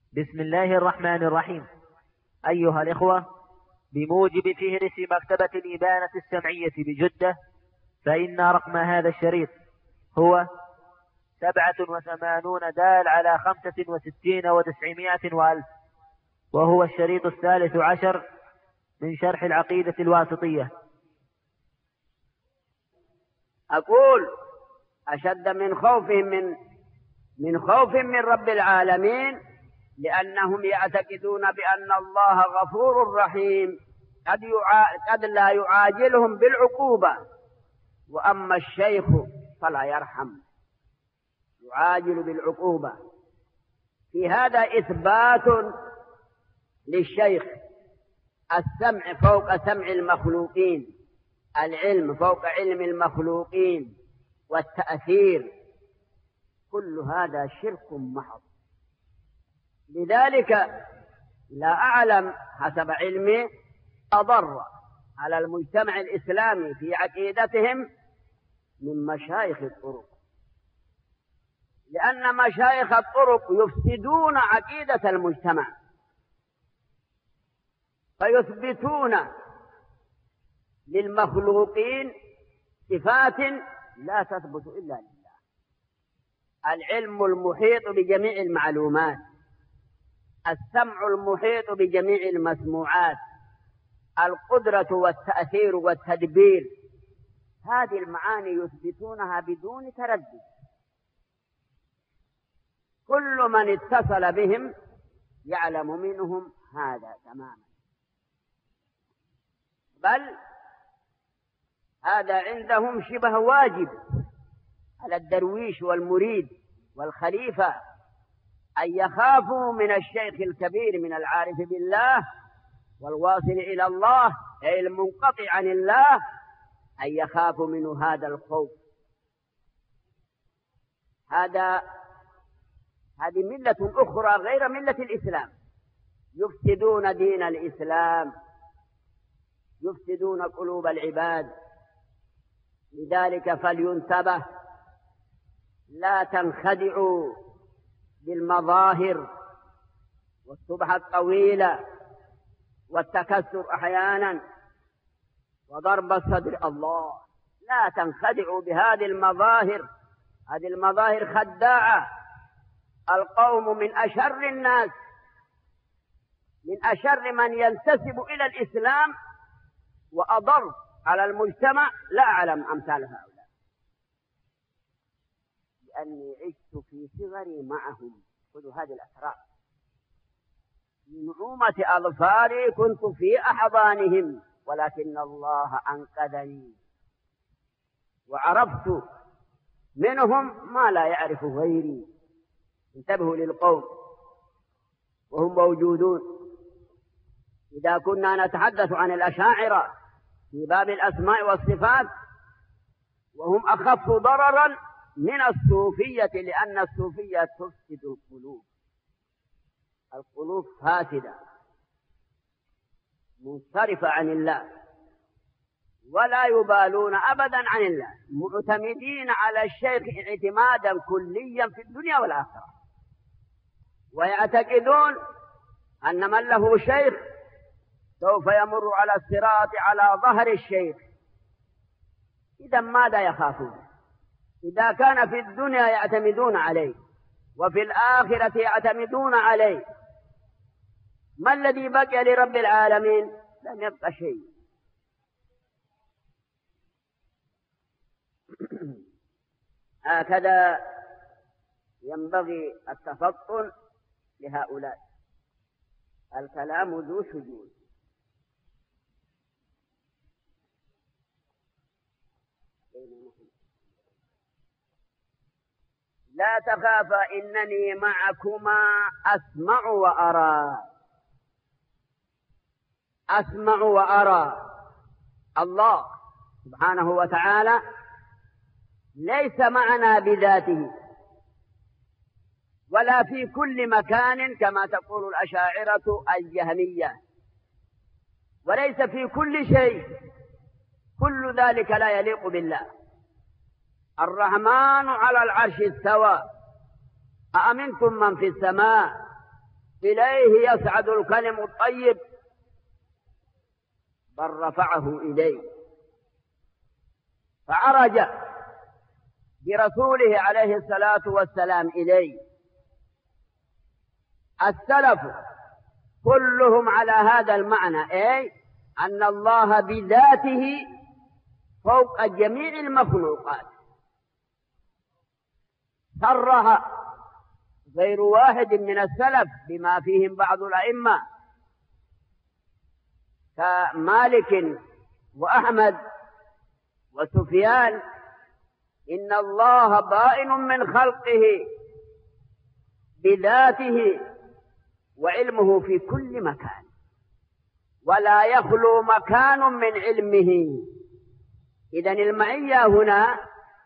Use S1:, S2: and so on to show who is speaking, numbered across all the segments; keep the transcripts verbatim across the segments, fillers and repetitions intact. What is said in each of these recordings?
S1: بسم الله الرحمن الرحيم. أيها الإخوة، بموجب فهرس مكتبة الإبانة السمعية بجدة، فإن رقم هذا الشريط هو سبعة وثمانون دال على خمسة وستين وتسعمائة وألف، وهو الشريط الثالث عشر من شرح العقيدة الواسطية.
S2: أقول أشد من خوفهم من من خوف من رب العالمين، لأنهم يعتقدون بأن الله غفور رحيم قد, يعا... قد لا يعاجلهم بالعقوبة، وأما الشيخ فلا يرحم، يعاجل بالعقوبة. في هذا إثبات للشيخ السمع فوق سمع المخلوقين، العلم فوق علم المخلوقين، والتأثير، كل هذا شرك محض. لذلك لا أعلم حسب علمي أضر على المجتمع الإسلامي في عقيدتهم من مشايخ الطرق، لأن مشايخ الطرق يفسدون عقيدة المجتمع، فيثبتون للمخلوقين صفات لا تثبت إلا لله. العلم المحيط بجميع المعلومات، السمع المحيط بجميع المسموعات، القدرة والتأثير والتدبير، هذه المعاني يثبتونها بدون تردد. كل من اتصل بهم يعلم منهم هذا تماما، بل هذا عندهم شبه واجب على الدرويش والمريد والخليفة أن يخافوا من الشيخ الكبير من العارف بالله والواصل إلى الله، أي المنقطع عن الله، أن يخافوا منه هذا الخوف. هذا هذه ملة أخرى غير ملة الإسلام، يفسدون دين الإسلام، يفسدون قلوب العباد. لذلك فلينتبه، لا تنخدعوا بالمظاهر والسبحة الطويلة والتكسر أحيانا وضرب الصدر. الله، لا تنخدعوا بهذه المظاهر، هذه المظاهر خداعة. القوم من أشر الناس، من أشر من ينتسب إلى الإسلام، وأضر على المجتمع. لا أعلم أمثال هؤلاء، لأني عشت في صغري معهم. خذوا هذه الأسرار، في نعومة أظفاري كنت في أحضانهم، ولكن الله أنقذني وعرفت منهم ما لا يعرف غيري. انتبهوا للقول وهم موجودون. إذا كنا نتحدث عن الأشاعرة في باب الأسماء والصفات، وهم أخف ضررا من الصوفية، لأن الصوفية تفسد القلوب، القلوب فاسدة منصرفة عن الله، ولا يبالون أبدا عن الله، معتمدين على الشيخ اعتمادا كليا في الدنيا والآخرة، ويعتقدون أن من له شيخ سوف يمر على الصراط على ظهر الشيخ. إذا ماذا يخافون؟ إذا كان في الدنيا يعتمدون عليه وفي الآخرة يعتمدون عليه، ما الذي بقي لرب العالمين؟ لم يبقى شيء. هكذا ينبغي التفطن لهؤلاء. الكلام ذو شجون. لا تخافا إنني معكما أسمع وأرى. أسمع وأرى. الله سبحانه وتعالى ليس معنا بذاته ولا في كل مكان كما تقول الأشاعرة الجهمية، وليس في كل شيء، كل ذلك لا يليق بالله. الرحمن على العرش استوى، أأمنتم من في السماء إليه يصعد الكلم الطيب، بل رفعه إليه، فعرج برسوله عليه الصلاة والسلام إليه. السلف كلهم على هذا المعنى، أي أن الله بذاته فوق جميع المخلوقات. صرح غير واحد من السلف بما فيهم بعض الأئمة كمالك وأحمد وسفيان، إن الله بائن من خلقه بذاته وعلمه في كل مكان، ولا يخلو مكان من علمه. إذن المعية هنا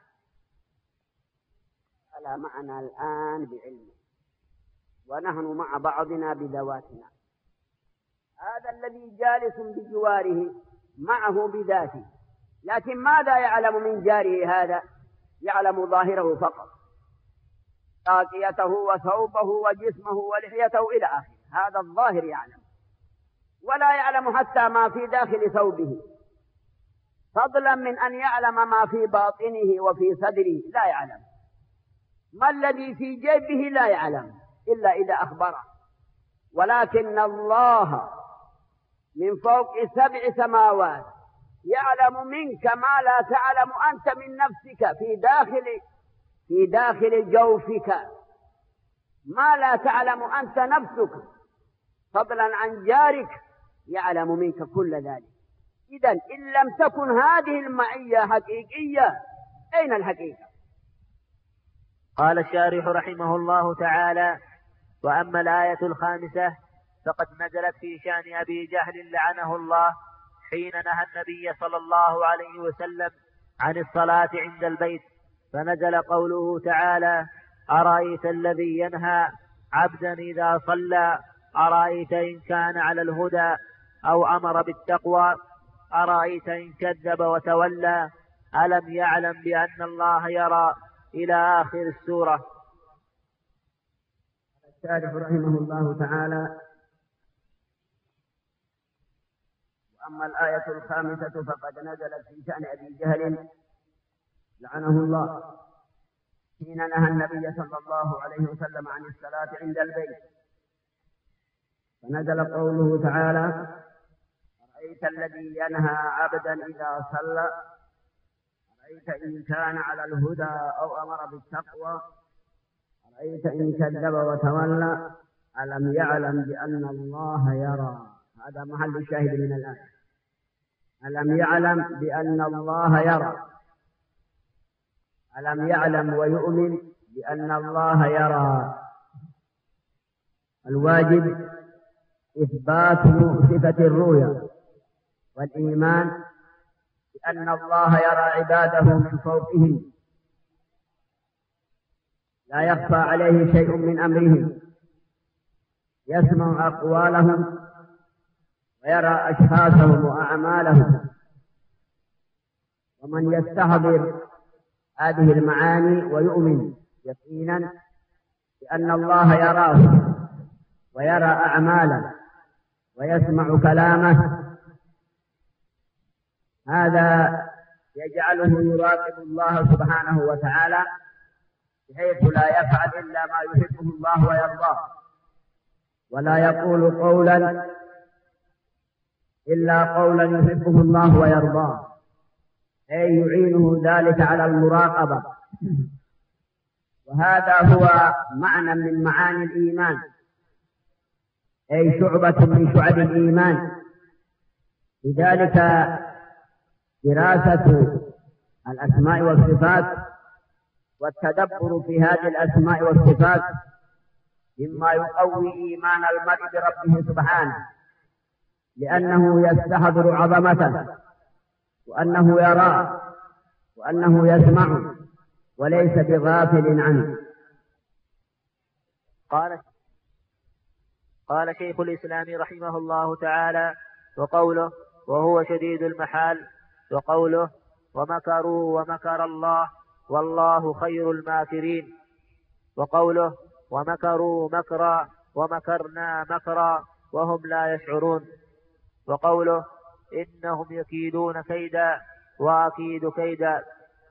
S2: على معنى الآن بعلمه، ونحن مع بعضنا بذواتنا. هذا الذي جالس بجواره معه بذاته، لكن ماذا يعلم من جاره هذا؟ يعلم ظاهره فقط، طاقيته وثوبه وجسمه ولحيته إلى آخره، هذا الظاهر يعلم، ولا يعلم حتى ما في داخل ثوبه، فضلا من أن يعلم ما في باطنه وفي صدره، لا يعلم. ما الذي في جيبه لا يعلم إلا إذا أخبره. ولكن الله من فوق سبع سماوات يعلم منك ما لا تعلم أنت من نفسك، في داخل في داخل جوفك ما لا تعلم أنت نفسك، فضلا عن جارك يعلم منك كل ذلك. إذن إن لم تكن هذه المعية حقيقية، أين الحقيقة؟
S1: قال الشارح رحمه الله تعالى: وأما الآية الخامسة فقد نزلت في شأن أبي جهل لعنه الله، حين نهى النبي صلى الله عليه وسلم عن الصلاة عند البيت، فنزل قوله تعالى: أرأيت الذي ينهى عبدا إذا صلى، أرأيت إن كان على الهدى أو أمر بالتقوى، أرأيت إن كذب وتولى، ألم يعلم بأن الله يرى، إلى آخر السورة.
S2: الشارح رحمه الله تعالى: وأما الآية الخامسة فقد نزلت في شأن أبي جهل لعنه الله، حين نهى النبي صلى الله عليه وسلم عن الصلاة عند البيت، فنزل قوله تعالى: أرأيت الذي ينهى عبدا إذا صلى، أرأيت إن كان على الهدى أو أمر بالتقوى، أرأيت إن كذب وتولى، ألم يعلم بأن الله يرى. هذا محل الشاهد من الآية، ألم يعلم بأن الله يرى، ألم يعلم ويؤمن بأن الله يرى. الواجب إثبات صفة الرؤيا والإيمان بأن الله يرى عباده من فوقهم، لا يخفى عليه شيء من أمرهم، يسمع أقوالهم ويرى أشخاصهم وأعمالهم. ومن يستحضر هذه المعاني ويؤمن يقينا بأن الله يراه ويرى أعماله ويسمع كلامه، هذا يجعله يراقب الله سبحانه وتعالى، بحيث لا يفعل إلا ما يحبه الله ويرضاه، ولا يقول قولا إلا قولا يحبه الله ويرضاه، أي يعينه ذلك على المراقبة. وهذا هو معنى من معاني الإيمان، أي شعبة من شعب الإيمان. لذلك دراسة الأسماء والصفات والتدبر في هذه الأسماء والصفات مما يقوي إيمان المرء بربه سبحانه، لأنه يستحضر عظمته، وأنه يراه، وأنه يسمع، وليس بغافل عنه.
S1: قال قال شيخ الإسلام رحمه الله تعالى: وقوله وهو شديد المحال، وقوله ومكروا ومكر الله والله خير الماكرين، وقوله ومكروا مكرا ومكرنا مكرا وهم لا يشعرون. وقوله إنهم يكيدون كيدا وأكيد كيدا.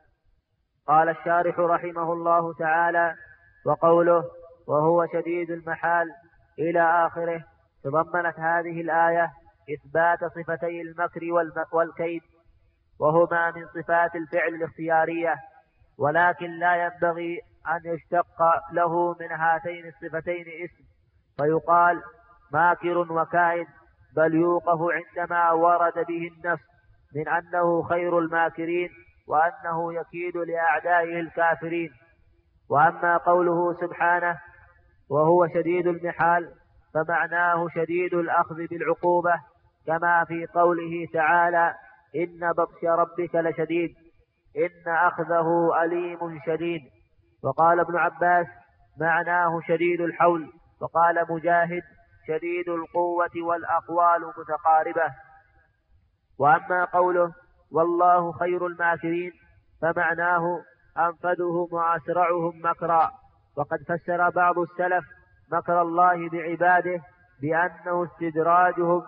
S1: قال الشارح رحمه الله تعالى: وقوله وهو شديد المحال إلى آخره تضمنت هذه الآية إثبات صفتي المكر والكيد، وهما من صفات الفعل الاختيارية، ولكن لا ينبغي أن يشتق له من هاتين الصفتين اسم فيقال ماكر وكائد، بل يوقف عندما ورد به النص من أنه خير الماكرين وأنه يكيد لأعدائه الكافرين. وأما قوله سبحانه وهو شديد المحال فمعناه شديد الأخذ بالعقوبة، كما في قوله تعالى: إن بطش ربك لشديد، إن أخذه أليم شديد. وقال ابن عباس معناه شديد الحول. وقال مجاهد شديد القوة والأقوال متقاربة. وأما قوله والله خير الماكرين فمعناه أنفذهم وأسرعهم مكرا. وقد فسر بعض السلف مكر الله بعباده بأنه استدراجهم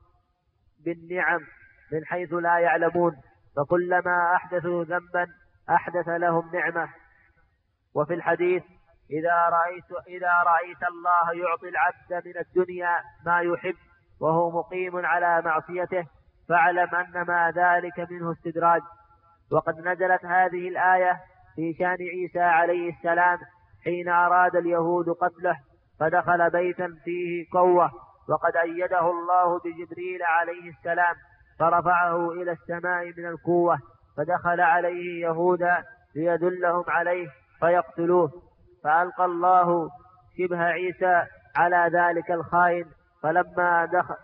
S1: بالنعم من حيث لا يعلمون، فكلما أحدثوا ذنبا أحدث لهم نعمة. وفي الحديث إذا رأيت, إذا رأيت الله يعطي العبد من الدنيا ما يحب وهو مقيم على معصيته فاعلم أنما ذلك منه استدراج. وقد نزلت هذه الآية في شان عيسى عليه السلام حين أراد اليهود قتله فدخل بيتا فيه قوة، وقد أيده الله بجبريل عليه السلام فرفعه إلى السماء من القوة، فدخل عليه يهودا ليدلهم عليه فيقتلوه، فألقى الله شبه عيسى على ذلك الخائن فلما دخل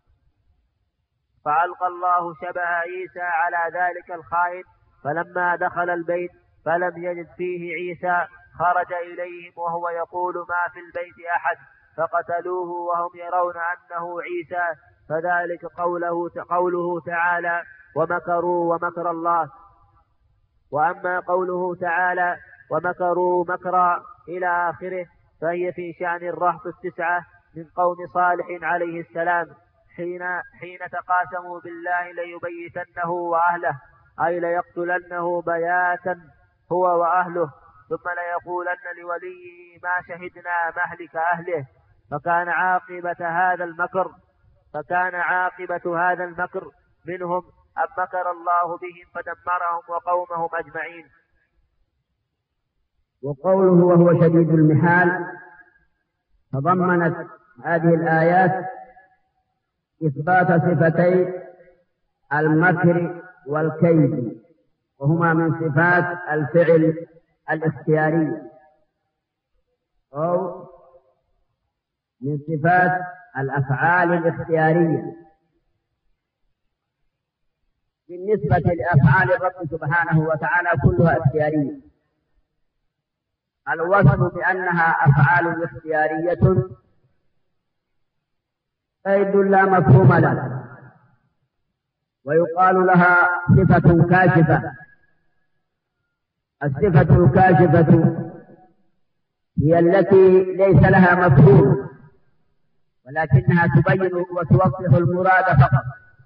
S1: فألقى الله شبه عيسى على ذلك الخائن فلما دخل البيت فلم يجد فيه عيسى خرج إليهم وهو يقول ما في البيت أحد فقتلوه وهم يرون أنه عيسى، فذلك قوله, قوله تعالى ومكروا ومكر الله. وأما قوله تعالى ومكروا مكرا إلى آخره فهي في شأن الرهط التسعة من قوم صالح عليه السلام حين, حين تقاسموا بالله ليبيتنه وأهله، أي ليقتلنه بياتا هو وأهله، ثم ليقولن لوليه ما شهدنا مهلك أهله. فكان عاقبة هذا المكر فكان عاقبة هذا المكر منهم أن مكر الله بهم فدمرهم وقومهم أجمعين.
S2: وقوله وهو شديد المحال تضمنت هذه الآيات إثبات صفتي المكر والكيد، وهما من صفات الفعل الاختياري أو من صفات الأفعال الاختيارية. بالنسبة لأفعال الرب سبحانه وتعالى كلها اختيارية. الوصف بأنها أفعال اختيارية قيد لا مفهوم له، ويقال لها صفة كاشفة. الصفة الكاشفة هي التي ليس لها مفهوم ولكنها تبين وتوضح المراد فقط.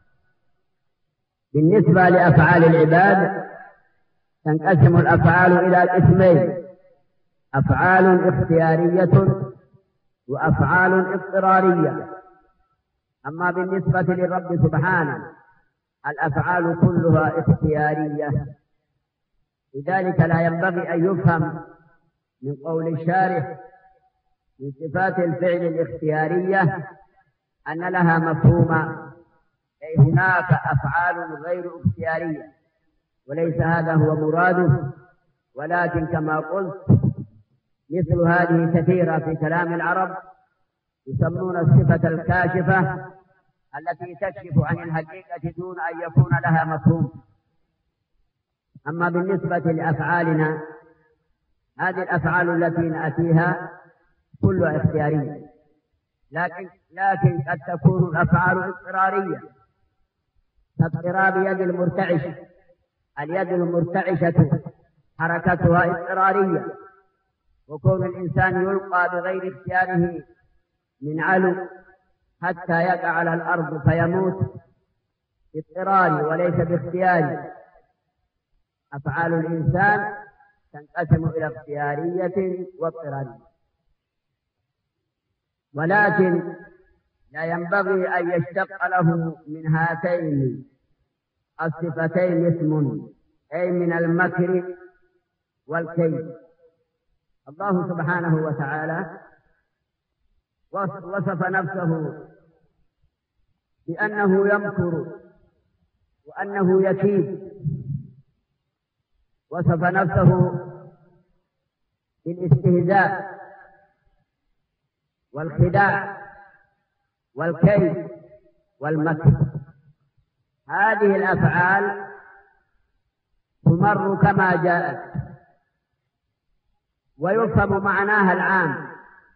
S2: بالنسبة لأفعال العباد تنقسم الأفعال إلى قسمين: أفعال اختيارية وأفعال اضطرارية. أما بالنسبة للرب سبحانه الأفعال كلها اختيارية، لذلك لا ينبغي أن يفهم من قول الشارح من صفات الفعل الاختيارية أن لها مفهوما، أي هناك أفعال غير اختيارية، وليس هذا هو مراده. ولكن كما قلت مثل هذه كثيرة في كلام العرب يسمون الصفة الكاشفة التي تكشف عن الحقيقة دون أن يكون لها مفهوم. أما بالنسبة لأفعالنا هذه الأفعال التي نأتيها كلها اختيارية، لكن لكن قد تكون الأفعال اضطرارية كاضطراب يد المرتعش. اليد المرتعشة حركتها اضطرارية، وكون الإنسان يلقى بغير اختياره من علو حتى يقع على الأرض فيموت باضطرار وليس باختيار. أفعال الإنسان تنقسم إلى اختيارية واضطرارية، ولكن لا ينبغي أن يشتق له من هاتين الصفتين اسم، أي من المكر والكيد. الله سبحانه وتعالى وصف نفسه بأنه يمكر وأنه يكيد، وصف نفسه بالاستهزاء والخداع والكيد والمكر. هذه الأفعال تمر كما جاءت، ويفهم معناها العام.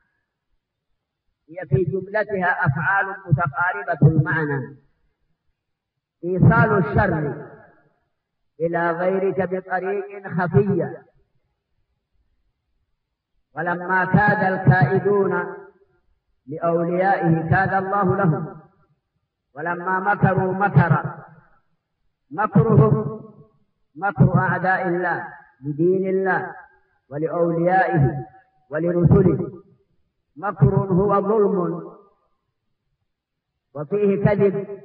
S2: هي في جملتها أفعال متقاربة المعنى، إيصال الشر إلى غيرك بطريق خفية. ولما كاد الكائدون لأوليائه كاد الله لهم، ولما مكروا مكر مكرهم مكر أعداء الله لدين الله ولأوليائه ولرسله. مكر هو ظلم وفيه كذب،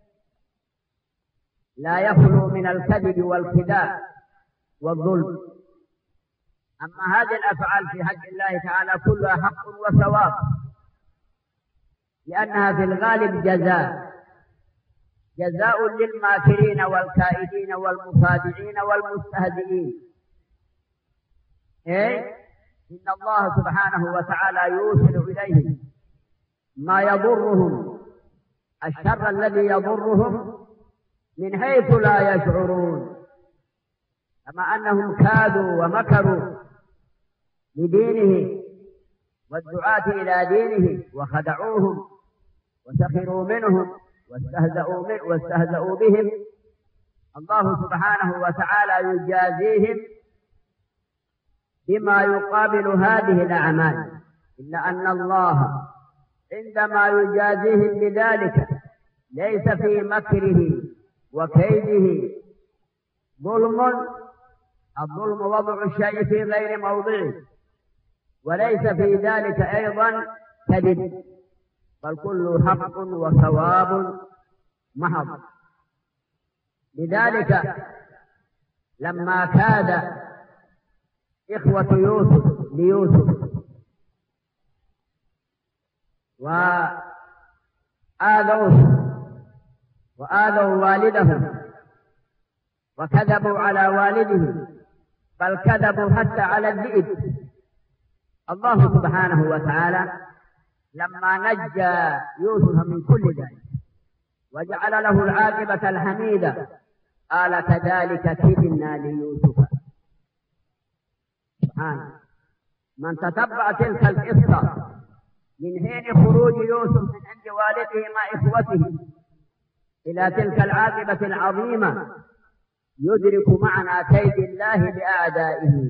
S2: لا يخلو من الكذب والخداع والظلم. أما هذه الأفعال في حق الله تعالى كلها حق وثواب، لأنها في الغالب جزاء جزاء للماكرين والكائدين والمخادعين والمستهزئين. إيه؟ إن الله سبحانه وتعالى يوصل إليهم ما يضرهم، الشر الذي يضرهم من حيث لا يشعرون. كما أنهم كادوا ومكروا لدينه والدعاة إلى دينه وخدعوهم وسخروا منهم واستهزأوا, من واستهزأوا بهم، الله سبحانه وتعالى يجازيهم بما يقابل هذه الأعمال. إلا أن الله عندما يجازيهم بذلك ليس في مكره وكيده ظلم. الظلم وضع الشيء في غير موضعه، وليس في ذلك أيضا كذب، بل كله حق وثواب محض. لذلك لما كاد إخوة يوسف ليوسف وآذوه وآذوا والدهم وكذبوا على والده، بل كذبوا حتى على الذئب، الله سبحانه وتعالى لما نجى يوسف من كل ذلك وجعل له العاقبة الحميدة قال كذلك كدنا ليوسف. سبحانه، من تتبع تلك القصة من حين خروج يوسف من عند والده مع إخوته إلى تلك العاقبة العظيمة يدرك معنى كيد الله بأعدائه.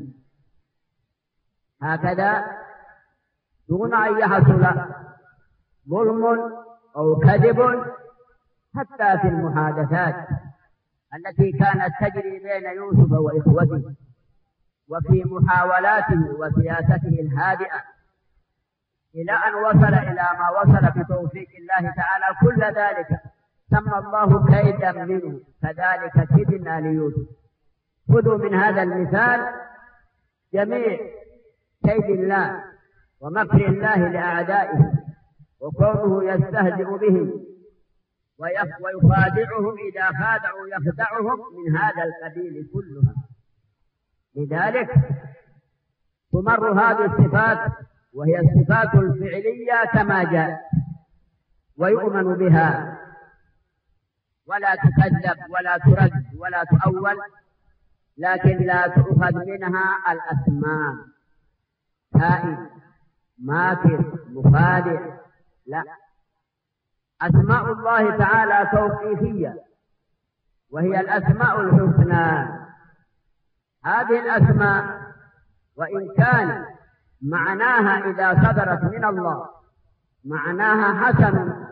S2: هكذا دون أن يحصل ظلم أو كذب حتى في المحادثات التي كانت تجري بين يوسف وإخوته، وفي محاولاته وسياسته الهادئة، إلى أن وصل إلى ما وصل بتوفيق الله تعالى. كل ذلك سمى الله كيدا منه، كذلك كدنا ليوسف. خذوا من هذا المثال جميع كيد الله ومكر الله لأعدائه، وكونه يستهزئ بهم ويخادعهم، إذا خادعوا يخدعهم، من هذا القبيل كلها. لذلك تمر هذه الصفات، وهي الصفات الفعلية كما جاء، ويؤمن بها ولا تكذب ولا ترد ولا تؤول، لكن لا تؤخذ منها الأسماء كائد ماكر مخادع، لا. أسماء الله تعالى توقيفية، وهي الأسماء الحسنى. هذه الأسماء وإن كان معناها إذا صدرت من الله معناها حسن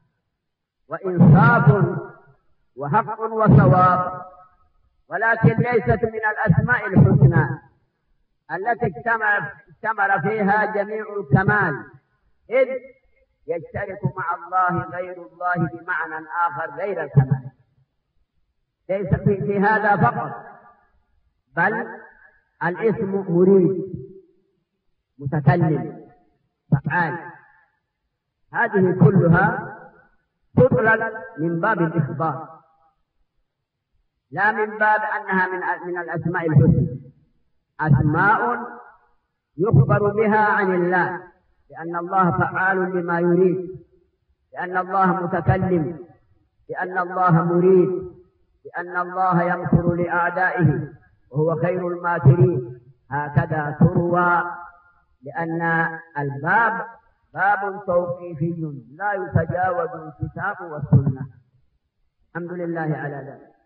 S2: وإنصاف وحق وصواب، ولكن ليست من الأسماء الحسنى التي اشتمل فيها جميع الكمال، إذ يشترك مع الله غير الله بمعنى آخر غير الكمال. ليس في هذا فقط، بل الاسم مريد، متكلم، فعال، هذه كلها تطلق من باب الإخبار، لا من باب أنها من من الأسماء الحسنى. أسماء يخبر بها عن الله، لأن الله فعال لما يريد، لأن الله متكلم، لأن الله مريد، لأن الله يمكر لأعدائه وهو خير الماكرين. هكذا تروى، لأن الباب باب توقيفي لا يتجاوز الكتاب والسنة. الحمد لله على ذلك.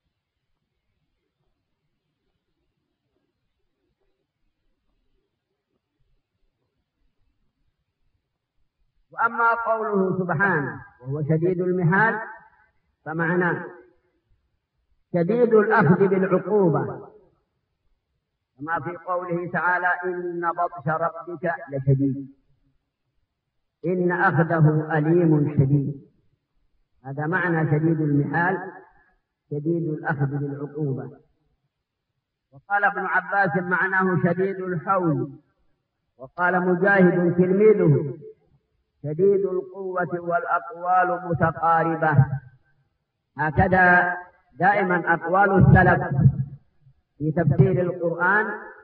S2: وأما قوله سبحانه وهو شديد المحال فمعناه شديد الأخذ بالعقوبة، كما في قوله تعالى إن بطش ربك لشديد، إن أخذه أليم شديد. هذا معنى شديد المحال، شديد الأخذ بالعقوبة. وقال ابن عباس معناه شديد الحول. وقال مجاهد تلميذه شديد القوة والأقوال متقاربة. هكذا دائما أقوال السلف في تفسير القرآن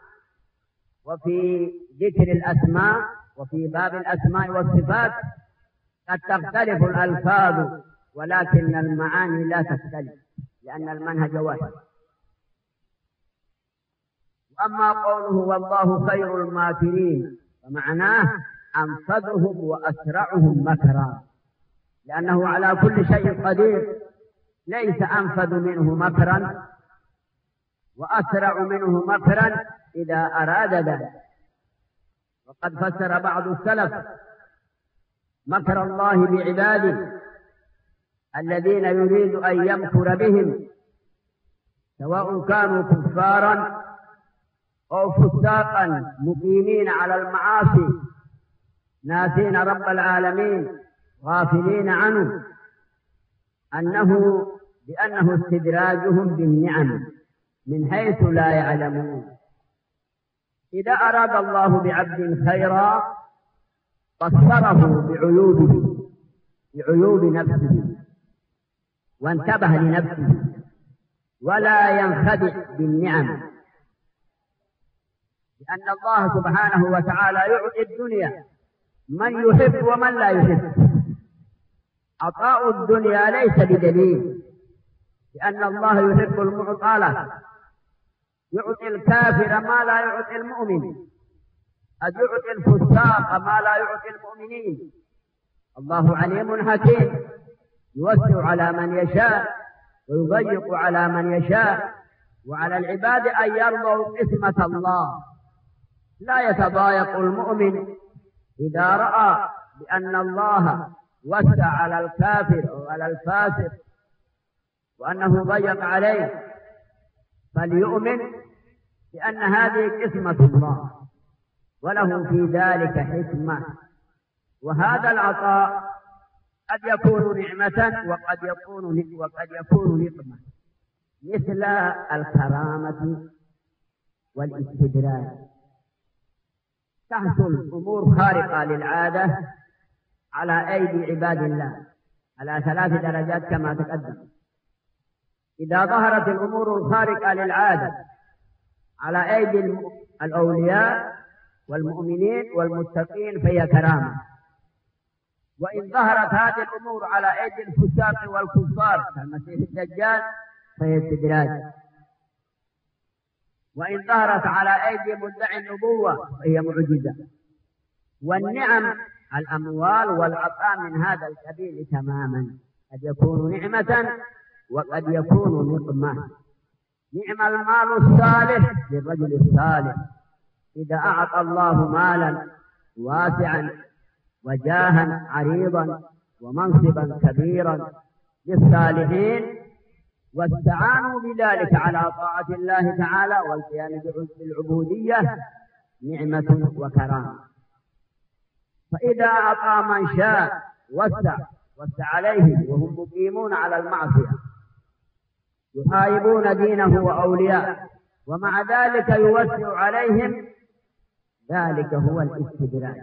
S2: وفي ذكر الأسماء وفي باب الأسماء والصفات قد تختلف الألفاظ، ولكن المعاني لا تختلف، لأن المنهج واحد. وأما قوله والله خير الماكرين فمعناه أنفذهم وأسرعهم مكرا، لأنه على كل شيء قدير، ليس أنفذ منه مكرا وأسرع منه مكرا إذا أراد ذلك. وقد فسر بعض السلف مكر الله بعباده الذين يريد أن يمكر بهم، سواء كانوا كفارا أو فساقا مقيمين على المعاصي ناسين رب العالمين غافلين عنه، أنه بأنه استدراجهم بالنعم من حيث لا يعلمون. إذا أراد الله بعبد خيرا بصره بعيوبه، بعيوب نفسه، وانتبه لنفسه ولا ينخدع بالنعم، لأن الله سبحانه وتعالى يعطي الدنيا من يحب ومن لا يحب. عطاء الدنيا ليس بدليل، لأن الله يحب المعطى له، يعطي الكافر ما لا يعطي المؤمن، قد يعطي الفساق ما لا يعطي المؤمنين. الله عليم حكيم، يوسع على من يشاء ويضيق على من يشاء، وعلى العباد أن يرضوا قسمة الله. لا يتضايق المؤمن إذا رأى بأن الله وسع على الكافر أو على الفاسق وأنه ضيق عليه، فليؤمن بأن هذه قسمة الله وله في ذلك حكمة. وهذا العطاء قد يكون نعمة وقد يكون وقد يكون نقمة، مثل الكرامة والاستدراج. تحصل أمور خارقة للعادة على أيدي عباد الله على ثلاث درجات كما تقدم. إذا ظهرت الأمور الخارقة للعادة على أيدي الأولياء والمؤمنين والمتقين فهي كرامة، وإن ظهرت هذه الأمور على أيدي الفساق والكفار كالمسيح الدجال فهي استدراج، وإن ظهرت على أيدي مدعي النبوة فهي معجزة. والنعم الأموال والعطاء من هذا القبيل تماما، قد يكون نعمة وقد يكون نقمة. نعم المال الصالح للرجل الصالح، إذا أعطى الله مالا واسعا وجاها عريضا ومنصبا كبيرا للصالحين، واستعانوا بذلك على طاعة الله تعالى والقيام بالعبودية، نعمة وكرامة. فإذا أعطى من شاء وسع وسع عليهم وهم مقيمون على المعصية يحاربون دينه وأولياءه، ومع ذلك يوسع عليهم، ذلك هو الاستدراج.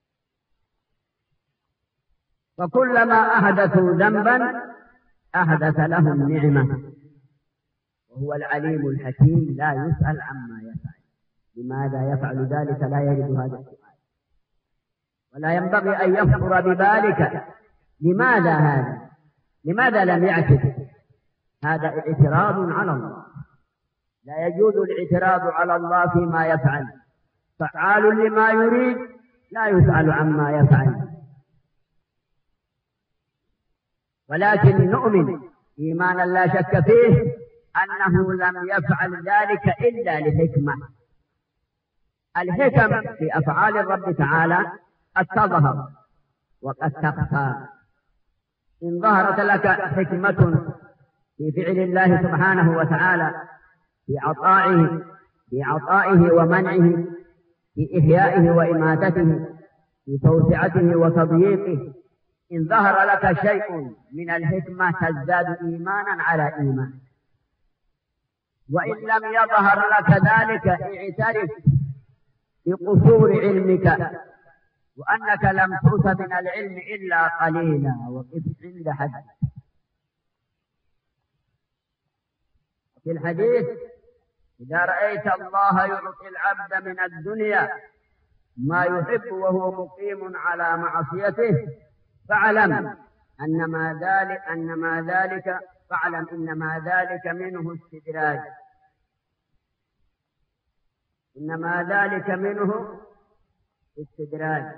S2: فكلما أحدثوا ذنبا أحدث لهم نعمة، وهو العليم الحكيم لا يسأل عما يفعل. لماذا يفعل ذلك؟ لا يرد هذا السؤال، ولا ينبغي أن يفطر بذلك. لماذا هذا؟ لماذا لم يعتد؟ هذا اعتراض على الله، لا يجوز الاعتراض على الله فيما يفعل. فعال لما يريد، لا يسأل عما يفعل. ولكن نؤمن إيمانا لا شك فيه أنه لم يفعل ذلك إلا لحكمة. الحكم في أفعال الرب تعالى قد تظهر وقد تخفى. إن ظهرت لك حكمة في فعل الله سبحانه وتعالى، في عطائه في عطائه ومنعه، في إحيائه وإماتته، في توسعته وتضييقه، إن ظهر لك شيء من الحكمة تزداد إيمانا على إيمان. وإن لم يظهر لك ذلك اعترف بقصور علمك، وأنك لم تؤت من العلم إلا قليلا، وقف عند حد. في الحديث: إذا رأيت الله يعطي العبد من الدنيا ما يحب وهو مقيم على معصيته فاعلم أنما ذلك أنما ذلك فاعلم إنما ذلك منه استدراج إنما ذلك منه استدراج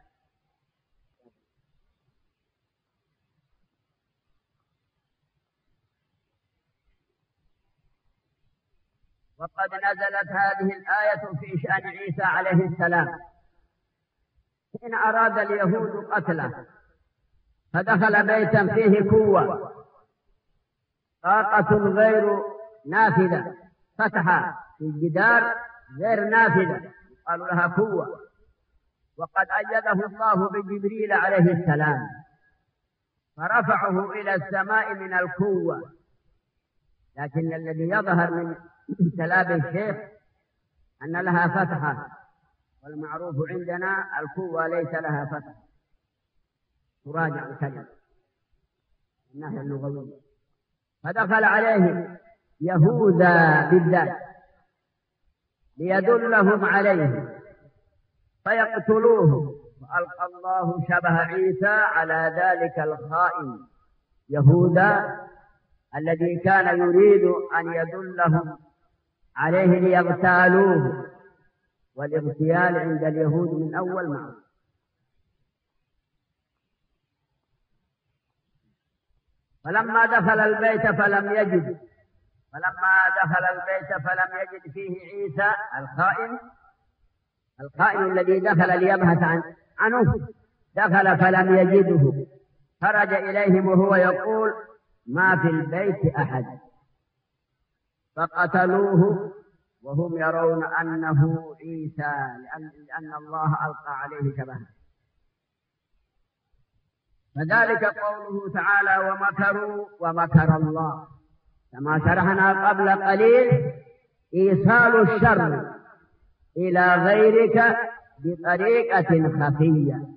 S2: وقد نزلت هذه الآية في شأن عيسى عليه السلام، إن أراد اليهود قتله فدخل بيتا فيه كوة طاقة غير نافذة، فتح في الجدار غير نافذة قالوا لها كوة، وقد أيده الله بجبريل عليه السلام فرفعه إلى السماء من الكوة. لكن الذي يظهر من كلام الشيخ أن لها فتحة، والمعروف عندنا الكوة ليس لها فتحة، تراجع الكلمة الناحية اللغوية. فدخل عليه يهوذا بالذات ليدلهم عليه فيقتلوه، فألقى الله شبه عيسى على ذلك الخائن يهوذا الذي كان يريد أن يدلهم عليه ليغتالوه، والاغتيال عند اليهود من أول معروف. فلما دخل البيت فلم يجد فلما دخل البيت فلم يجد فيه عيسى الخائن الخائن الذي دخل ليبحث عن عنه، دخل فلم يجده، خرج إليهم وهو يقول: ما في البيت أحد، فقتلوه وهم يرون أنه عيسى، لأن, لأن الله ألقى عليه شبهه. فذلك قوله تعالى: ومكروا ومكر الله، كما شرحنا قبل قليل، إيصال الشر إلى غيرك بطريقة خفية.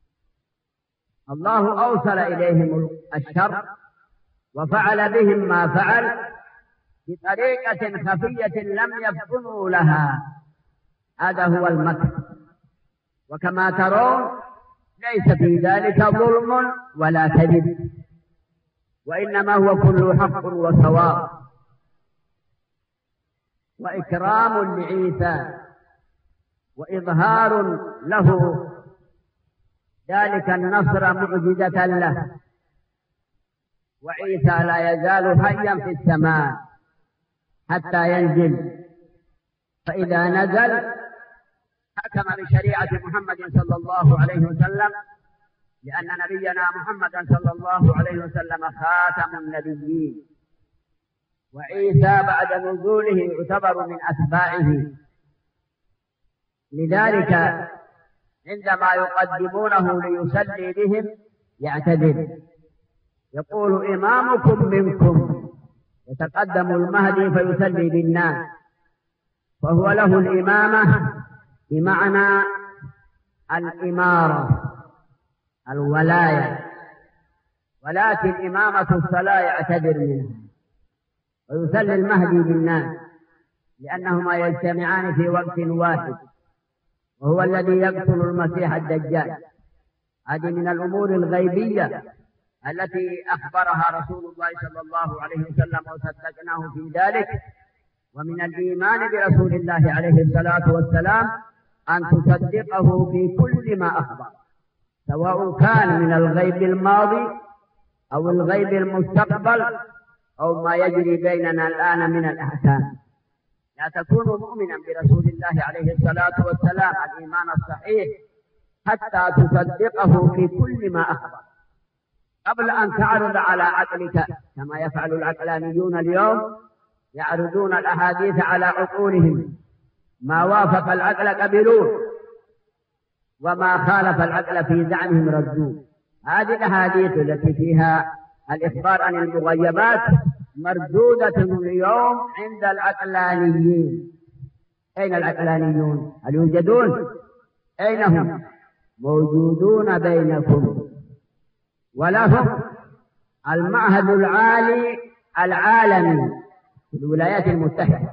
S2: الله أوصل إليهم الشر وفعل بهم ما فعل بطريقة خفية لم يفطنوا لها، هذا هو المكر. وكما ترون ليس في ذلك ظلم ولا كذب، وإنما هو كل حق وصواب، وإكرام لعيسى وإظهار له ذلك النصر معجزة له. وعيسى لا يزال حيا في السماء حتى ينزل، فإذا نزل حكم بشريعة محمد صلى الله عليه وسلم لأن نبينا محمدا صلى الله عليه وسلم خاتم النبيين، وعيسى بعد نزوله يعتبر من أتباعه. لذلك عندما يقدمونه ليصلي بهم يعتذر، يقول إمامكم منكم، يتقدم المهدي فيصلي بالناس، فهو له الإمامة بمعنى الإمارة الولاية، ولكن إمامة الصلاة يعتذر منها ويصلي المهدي بالناس، لأنهما يجتمعان في وقت واحد، وهو الذي يقتل المسيح الدجال. هذه من الأمور الغيبية التي أخبرها رسول الله صلى الله عليه وسلم وصدقناه في ذلك. ومن الإيمان برسول الله عليه الصلاة والسلام أن تصدقه في كل ما أخبر، سواء كان من الغيب الماضي أو الغيب المستقبل أو ما يجري بيننا الآن من الأحكام. لا تكون مؤمنا برسول الله عليه الصلاة والسلام الإيمان الصحيح حتى تصدقه في كل ما أخبر، قبل أن تعرض على عقلك كما يفعل العقلانيون اليوم، يعرضون الأحاديث على عقولهم، ما وافق العقل قبلوه وما خالف العقل في زعمهم ردوه. هذه الأحاديث التي فيها الإخبار عن المغيبات مردودة اليوم عند العقلانيين. أين العقلانيون؟ هل يوجدون؟ أين هم؟ موجودون بينكم، ولهم المعهد العالي العالمي في الولايات المتحدة،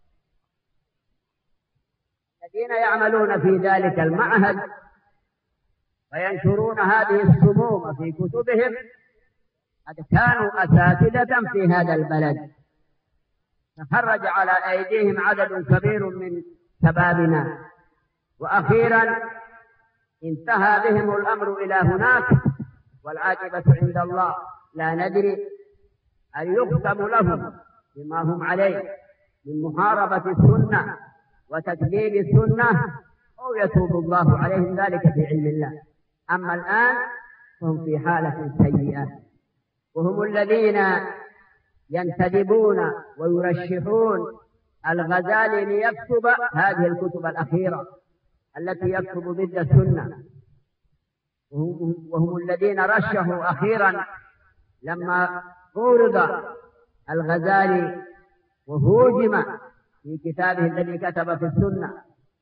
S2: الذين يعملون في ذلك المعهد وينشرون هذه السموم في كتبهم قد كانوا أساتذة في هذا البلد، تخرج على أيديهم عدد كبير من شبابنا، وأخيرا انتهى بهم الأمر إلى هناك والعاقبة عند الله. لا ندري أن يختم لهم بما هم عليه من محاربة السنة وتكذيب السنة أو يتوب الله عليهم، ذلك في علم الله. أما الآن فهم في حالة سيئة، وهم الذين ينتدبون ويرشحون الغزالي ليكتب هذه الكتب الأخيرة التي يكتب ضد السنة، وهم الذين رشحوا أخيرا لما عورض الغزالي وهوجم في كتابه الذي كتب في السنة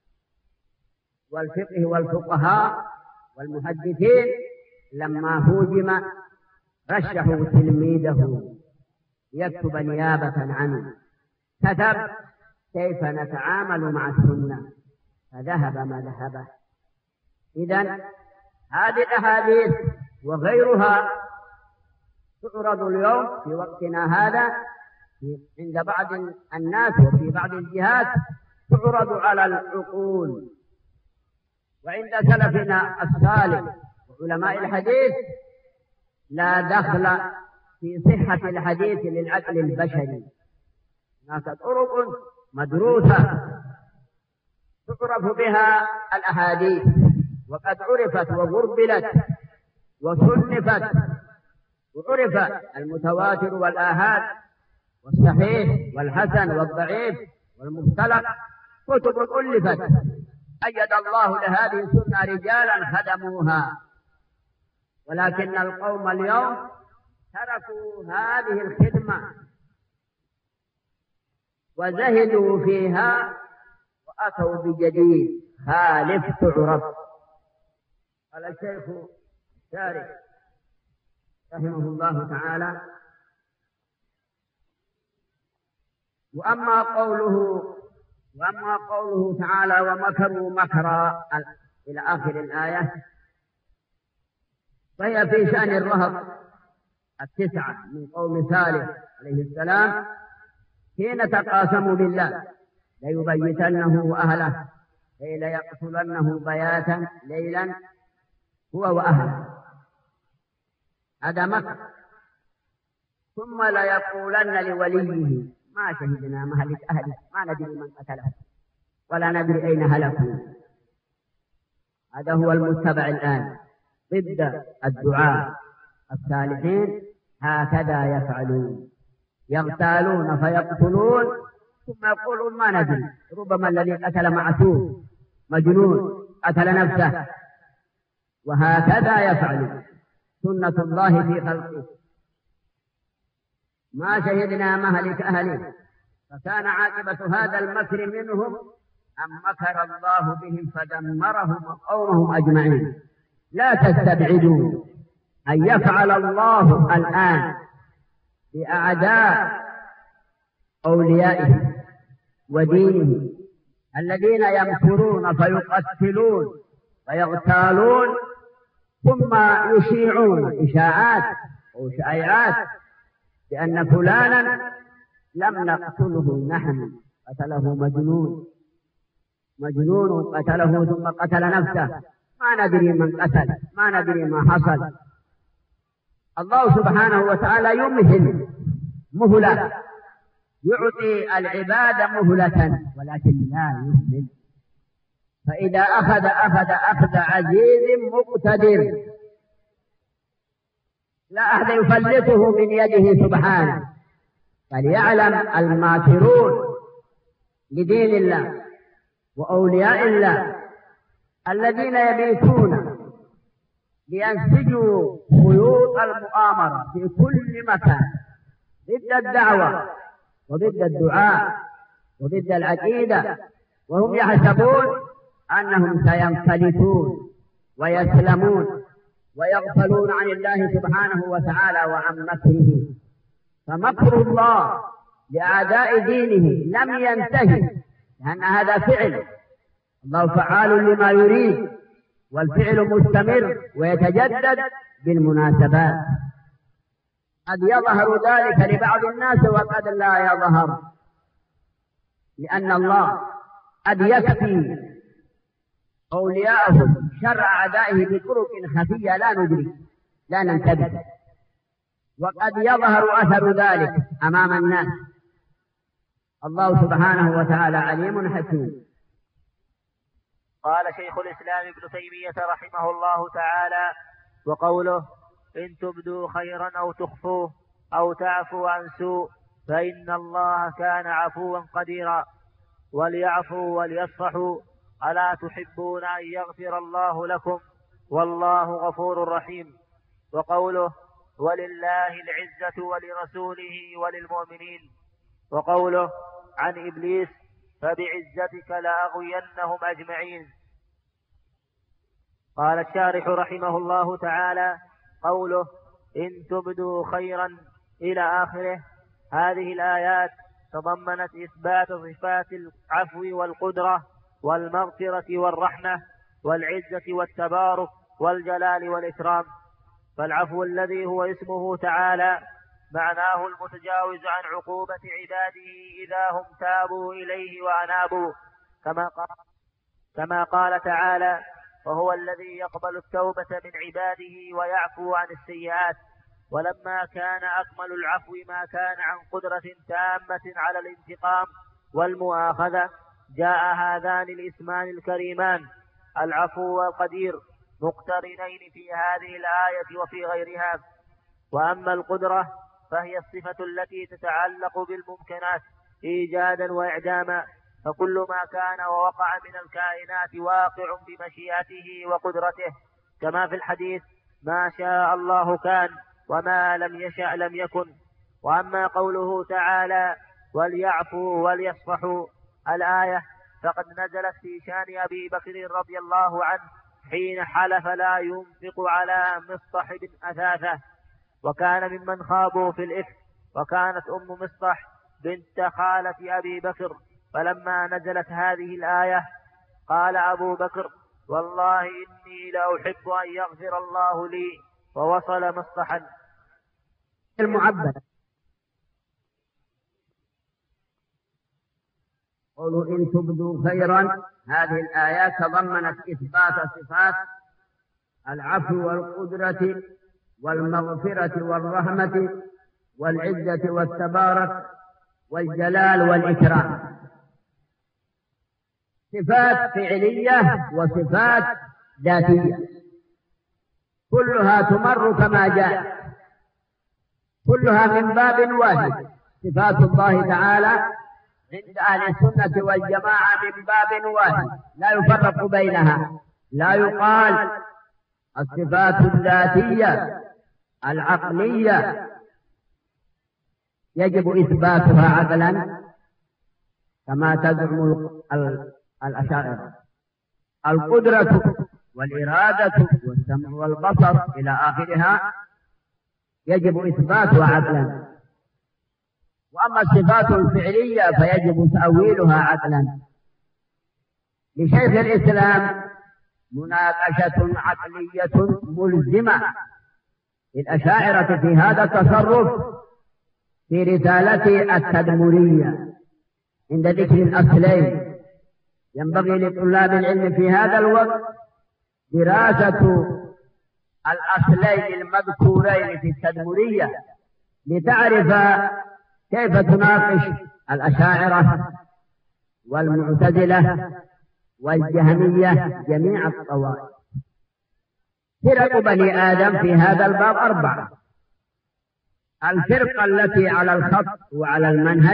S2: والفقه والفقهاء والمحدثين، لما هوجم رشحوا تلميذه يكتب نيابة عنه، كتب كيف نتعامل مع السنة، فذهب ما ذهبه. إذن هذه الأحاديث وغيرها تعرض اليوم في وقتنا هذا عند بعض الناس وفي بعض الجهات، تعرض على العقول. وعند سلفنا الصالح وعلماء الحديث لا دخل في صحة الحديث للعقل البشري، هناك طرق مدروسة تعرف بها الأحاديث، وقد عرفت وغربلت وصنفت، وعرف المتواتر والآحاد والصحيح والحسن والضعيف والمختلف، كتب ألفت أيد الله لهذه السنة رجالا خدموها. ولكن القوم اليوم تركوا هذه الخدمة وزهدوا فيها وأتوا بجديد خالف تعرف. قال الشيخ الشارح رحمه الله تعالى: وأما قوله وأما قوله تعالى ومكروا مكرا إلى آخر الآية، فهي في شأن الرهط التسعة من قوم صالح عليه السلام حين تقاسموا بالله ليبيتنه وأهله ليل يقتلنه بياتا ليلا هو وأهله، هذا مكر. ثم ليقولن لوليه ما شهدنا مهلك أهله ما ندري من قتله ولا ندري أين هلكوا. هذا هو المتبع الآن، ضد الدعاء. الصالحين هكذا يفعلون، يغتالون فيقتلون ثم يقولون ما ندري، ربما الذي قتل معسوم مجنون قتل نفسه، وهكذا يفعلون. سنة الله في خلقه. ما شهدنا مهلك أهله فكان عاقبة هذا المكر منهم أن مكر الله بهم فدمرهم وقومهم أجمعين. لا تستبعدوا أن يفعل الله الآن بأعداء أوليائه ودينه الذين يمكرون فيقتلون ويغتالون ثم يشيعون إشاعات أو شائعات بأن فلانا لم نقتله نحن، قتله مجنون، مجنون قتله ثم قتل نفسه، ما ندري من قتل، ما ندري ما حصل. الله سبحانه وتعالى يمهل مهلة، يعطي العباد مهلة ولكن لا يهمل، فإذا أخذ أخذ أخذ عزيز مقتدر لا أحد يفلته من يده سبحانه. فليعلم الماكرون لدين الله وأولياء الله الذين يبيتون لينسجوا خيوط المؤامرة في كل مكان ضد الدعوة وضد الدعاء وضد العقيدة، وهم يحسبون أنهم سينفلتون ويسلمون ويغفلون عن الله سبحانه وتعالى وعن مكره. فمكر الله لأعداء دينه لم ينتهي، لأن هذا فعل، الله فعال لما يريد، والفعل مستمر ويتجدد بالمناسبات. قد يظهر ذلك لبعض الناس وقد لا يظهر، لأن الله قد يكفي أولياءه شر أعدائه بطرق خفية لا ندري لا ننتبه، وقد يظهر أثر ذلك أمام الناس. الله سبحانه وتعالى عليم حكيم.
S1: قال شيخ الإسلام ابن تيمية رحمه الله تعالى: وقوله إن تبدوا خيرا أو تخفوه أو تعفوا عن سوء فإن الله كان عفوا قديرا. وليعفوا وليصفحوا ألا تحبون أن يغفر الله لكم والله غفور رحيم. وقوله ولله العزة ولرسوله وللمؤمنين. وقوله عن إبليس فبعزتك لأغوينهم أجمعين. قال الشارح رحمه الله تعالى: قوله إن تبدوا خيرا إلى آخره، هذه الآيات تضمنت إثبات صفات العفو والقدرة والمغفرة والرحمة والعزة والتبارك والجلال والإكرام. فالعفو الذي هو اسمه تعالى معناه المتجاوز عن عقوبة عباده إذا هم تابوا إليه وأنابوا، كما قال, كما قال تعالى: وهو الذي يقبل التوبة من عباده ويعفو عن السيئات. ولما كان أكمل العفو ما كان عن قدرة تامة على الانتقام والمؤاخذة، جاء هذان الاسمان الكريمان العفو والقدير مقترنين في هذه الآية وفي غيرها. وأما القدرة فهي الصفة التي تتعلق بالممكنات إيجادا وإعداما، فكل ما كان ووقع من الكائنات واقع بمشيئته وقدرته، كما في الحديث: ما شاء الله كان وما لم يشأ لم يكن. وأما قوله تعالى: وليعفوا وليصفحوا، الآية فقد نزلت في شان أبي بكر رضي الله عنه حين حلف لا ينفق على مصطح بن أثاثة، وكان ممن خابوا في الإفك، وكانت أم مصطح بنت خالة أبي بكر. فلما نزلت هذه الآية قال أبو بكر: والله إني لأحب أن يغفر الله لي، ووصل مصطحا.
S2: المعبد قولوا إن تبدوا خيرا، هذه الآيات تضمنت إثبات صفات العفو والقدرة والمغفرة والرحمة والعزة والتبارك والجلال والإكرام، صفات فعلية وصفات ذاتية. كلها تمر كما جاء، كلها من باب واحد. صفات الله تعالى عند أهل السنة والجماعة من باب واحد لا يفرق بينها. لا يقال الصفات الذاتية العقلية يجب إثباتها عقلا كما تزعم الأشاعرة. القدرة والإرادة والسمع والبصر إلى آخرها يجب إثباتها عقلا، وأما الصفات الفعلية فيجب تأويلها عقلا. لشيخ الإسلام مناقشة عقلية ملزمة للأشاعرة في هذا التصرف في رسالته التدمرية عند ذكر الأصلين. ينبغي لطلاب العلم في هذا الوقت دراسة الأصلين المذكورين في التدمرية لتعرف كيف تناقش الأشاعرة والمعتزلة والجهمية جميع الطوائف. فرق بني آدم في هذا الباب أربعة. الفرقة التي على الخط وعلى المنهج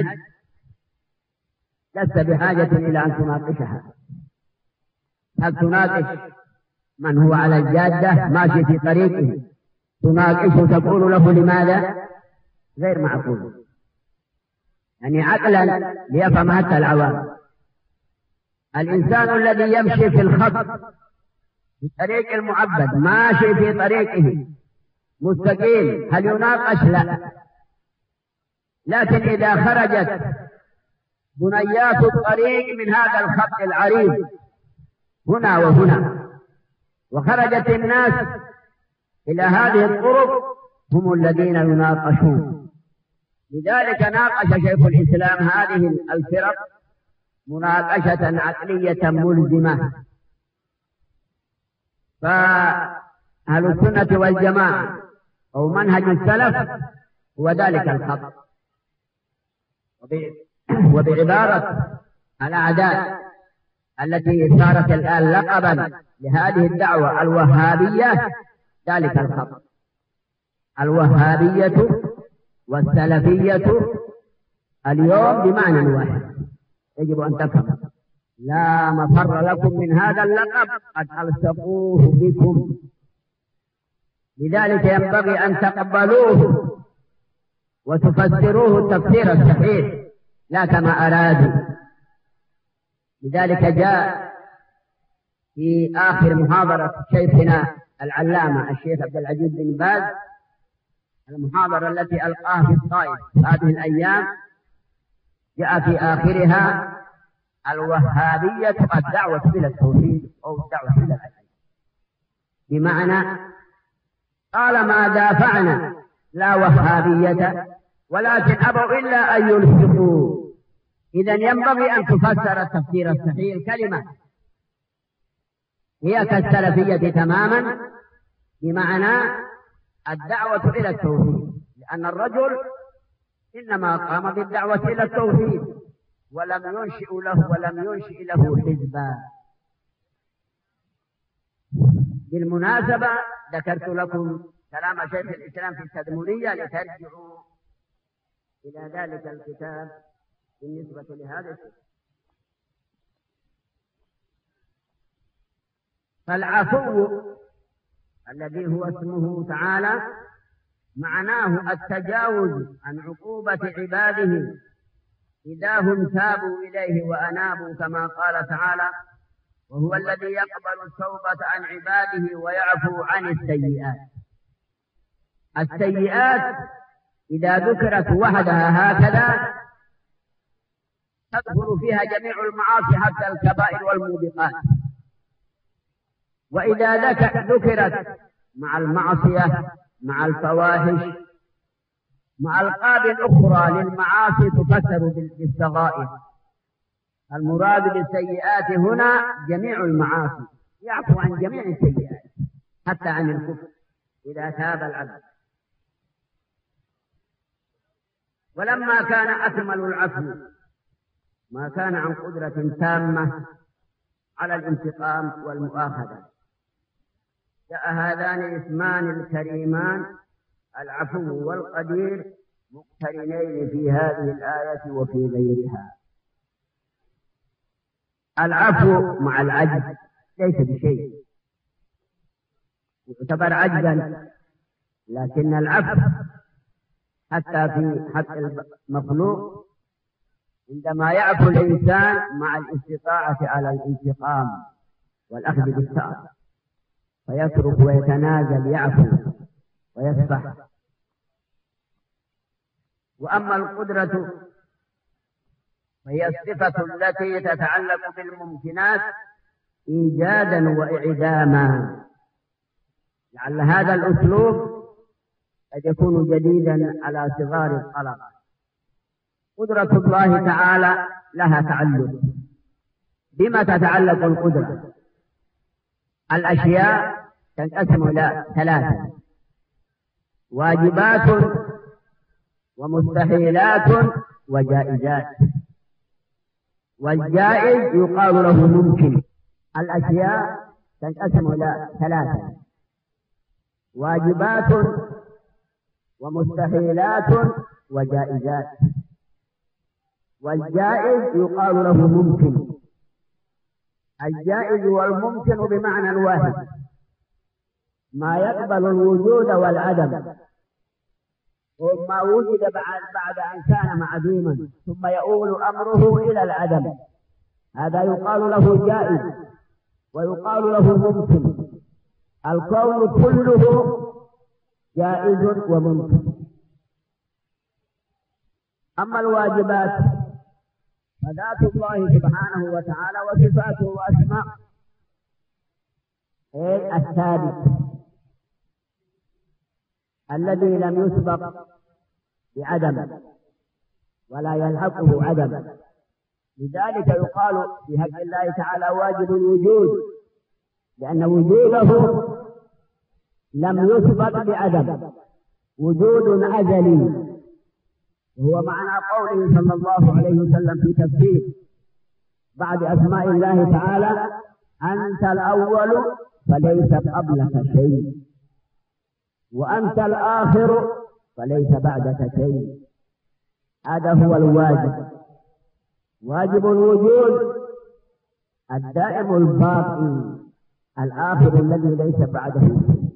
S2: لست بحاجة إلى أن تناقشها. هل تناقش من هو على الجادة ماشي في طريقه؟ تناقشه تقول له لماذا؟ غير معقول، يعني عقلا ليفهم حتى العوام. الإنسان الذي يمشي في الخط في طريق المعبد ماشي في طريقه مستقيم، هل يناقش؟ لا. لكن إذا خرجت بنيات الطريق من هذا الخط العريض هنا وهنا وخرجت الناس إلى هذه الطرق هم الذين يناقشون. لذلك ناقش شيخ الإسلام هذه الفرق مناقشة عقلية ملزمة. فأهل السنة والجماعة أو منهج السلف هو ذلك الخط. وبعبارة الأعداء التي صارت الآن لقبا لهذه الدعوة الوهابية ذلك الخط. الوهابية والسلفية اليوم بمعنى واحد، يجب أن تفهم. لا مفر لكم من هذا اللقب، قد ألصقوه بكم. لذلك ينبغي أن تقبلوه وتفسروه التفسير الصحيح لا كما أرادوا. لذلك جاء في آخر محاضرة شيخنا العلامة الشيخ عبد العزيز بن باز، المحاضرة التي ألقاها في الطائف هذه الأيام، جاء في آخرها الوهابية الدعوة إلى التوحيد أو الدعوة إلى العقيدة. بمعنى طالما دافعنا لا وهابية ولكن أبوا إلا أن يلحقوا، إذن ينبغي أن تفسر التفسير الصحيح الكلمة هي كالسلفية تماما، بمعنى الدعوة إلى التوحيد، لأن الرجل إنما قام بالدعوة إلى التوحيد ولم ينشئ له ولم ينشئ له حزبا. بالمناسبة ذكرت لكم كلام شيخ الإسلام في التدمرية لترجعوا إلى ذلك الكتاب بالنسبة لهذا الشيء. فالعفو الذي هو اسمه تعالى معناه التجاوز عن عقوبة عباده إذا هم تابوا إليه وأنابوا، كما قال تعالى: وهو الذي يقبل التوبة عن عباده ويعفو عن السيئات. السيئات إذا ذكرت وحدها هكذا تدخل فيها جميع المعاصي حتى الكبائر والموبقات، وإذا ذكرت مع المعصية مع الفواحش مع القاب الأخرى للمعاصي تفسر بالصغائر. المراد بالسيئات هنا جميع المعاصي، يعفو عن جميع السيئات حتى عن الكفر إذا تاب العبد. ولما كان أكمل العفو ما كان عن قدرة تامة على الانتقام والمؤاخذة، جاء هذان الاسمان الكريمان العفو والقدير مقترنين في هذه الآية وفي غيرها. العفو مع العجز ليس بشيء، يعتبر عجزا، لكن العفو حتى في حق المخلوق عندما يعفو الإنسان مع الاستطاعة على الانتقام والأخذ بالثأر، فيترك ويتنازل، يعفو ويسبح. وأما القدرة فهي الصفة التي تتعلق بالممكنات إيجادا وإعداما. لعل هذا الأسلوب قد يكون جديدا على صغار الطلبة. قدرة الله تعالى لها تعلق. بما تتعلق القدرة؟ الأشياء تنقسم إلى ثلاثة: واجبات ومستحيلات وجائزات. والجائز يقال له ممكن. الأشياء تنقسم إلى ثلاثة: واجبات ومستحيلات وجائزات. والجائز يقال له ممكن. الجائز والممكن بمعنى واحد، ما يقبل الوجود والعدم، وما وجد بعد أن كان معدوما ثم يؤول أمره إلى العدم، هذا يقال له جائز ويقال له ممكن. الكون كله جائز وممكن. أما الواجبات فذات الله سبحانه وتعالى وصفاته وأسماءه الثابت الذي لم يسبق بعدم ولا يلحقه عدم. لذلك يقال في حق الله تعالى واجب الوجود، لأن وجوده لم يسبق بعدم، وجود أزلي. وهو معنى قوله صلى الله عليه وسلم في تفسير بعد أسماء الله تعالى: أنت الأول فليس قبلك شيء، وأنت الآخر فليس بعدك شيء. هذا هو الواجب. واجب الوجود الدائم الباقي الآخر الذي ليس بعده شيء.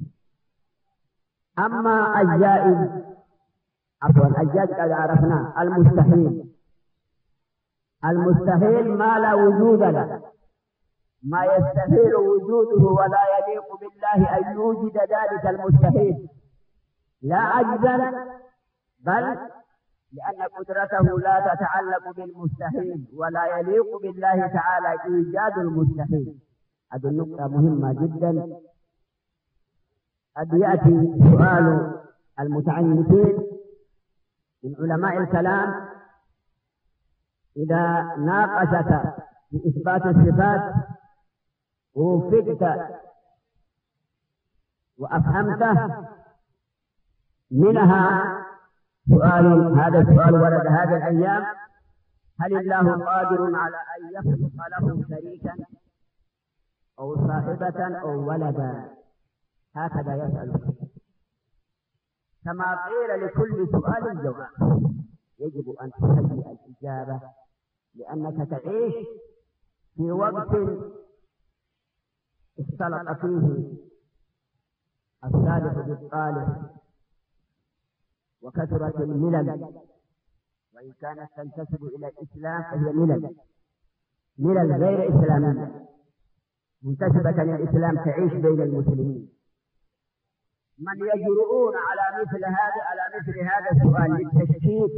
S2: أما الجائز عفوا الجائز قد عرفناه. المستحيل المستحيل ما لا وجود له، ما يستحيل وجوده ولا يليق بالله أن يوجد ذلك المستحيل، لا عجزا بل لأن قدرته لا تتعلق بالمستحيل، ولا يليق بالله تعالى إيجاد المستحيل. هذه النقطة مهمة جدا. قد يأتي سؤال المتعنتين من علماء الكلام إذا ناقشك في إثبات الصفات ووفقت وأفهمته، منها سؤال، هذا السؤال ورد هذه الأيام: هل الله قادر على أن يخلق له شريكا أو صاحبة أو ولدا؟ هكذا يسأل. كما قيل لكل سؤال جواب، يجب أن تهيئ الإجابة، لأنك تعيش في وقت اختلط فيه الصالح بالطالح، وكثرت الملل، وإن كانت تنتسب إلى الإسلام فهي ملل ملل غير إسلامية منتسبة للإسلام تعيش بين المسلمين. من يجرؤون على مثل هذا على مثل هذا السؤال للتشكيك،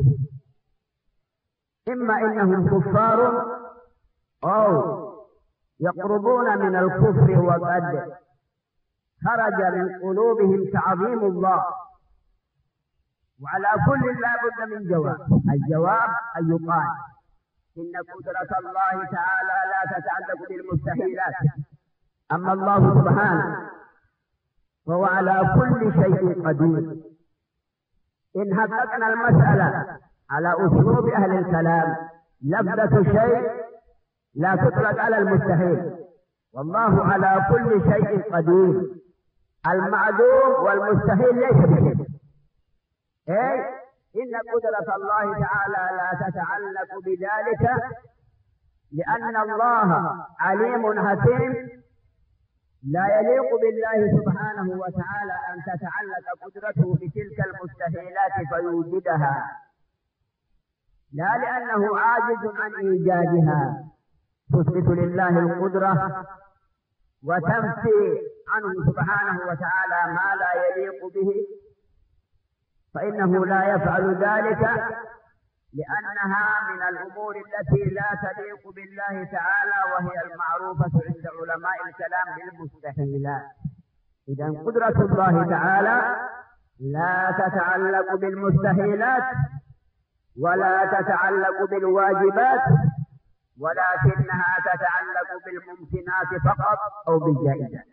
S2: إما إنهم كفار أو يقربون من الكفر وقد خرج من قلوبهم تعظيم الله. وعلى كل لا بد من جواب. الجواب أن يقال إن قدرة الله تعالى لا تتعلق بالمستحيلات، أما الله سبحانه فهو على كل شيء قدير. إن حققنا المسألة على أسلوب أهل الكلام، لفظة شيء لا تطلق على المستحيل، والله على كل شيء قدير. المعدوم والمستحيل ليس بشيء. أي إن قدرة الله تعالى لا تتعلق بذلك، لأن الله عليم حكيم، لا يليق بالله سبحانه وتعالى أن تتعلق قدرته بتلك المستحيلات فيوجدها، لا لأنه عاجز عن إيجادها. تثبت لله القدرة وتنفي عنه سبحانه وتعالى ما لا يليق به، فإنه لا يفعل ذلك لأنها من الأمور التي لا تليق بالله تعالى، وهي المعروفة عند علماء الكلام بالمستحيلات. إذن قدرة الله تعالى لا تتعلق بالمستحيلات ولا تتعلق بالواجبات، ولكنها تتعلق بالممكنات فقط أو بالجائزات.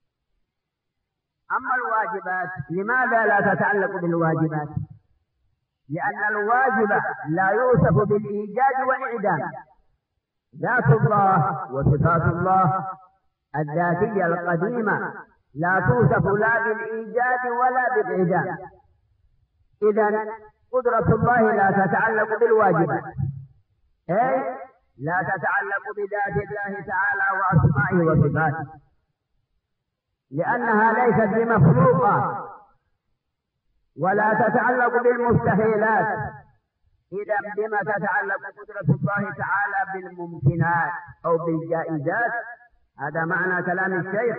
S2: أما الواجبات، لماذا لا تتعلق بالواجبات؟ لأن الواجب لا يوصف بالإيجاد والإعدام. ذات الله وصفات الله الذاتية القديمة لا توصف لا بالإيجاد ولا بالإعدام. إذن قدرة الله لا تتعلق بالواجبات، أي لا تتعلق بذات الله تعالى وأسمائه وصفاته، لأنها ليست بمخلوقة، ولا تتعلق بالمستحيلات. إذا بما تتعلق قدرة الله تعالى؟ بالممكنات أو بالجائزات. هذا معنى كلام الشيخ.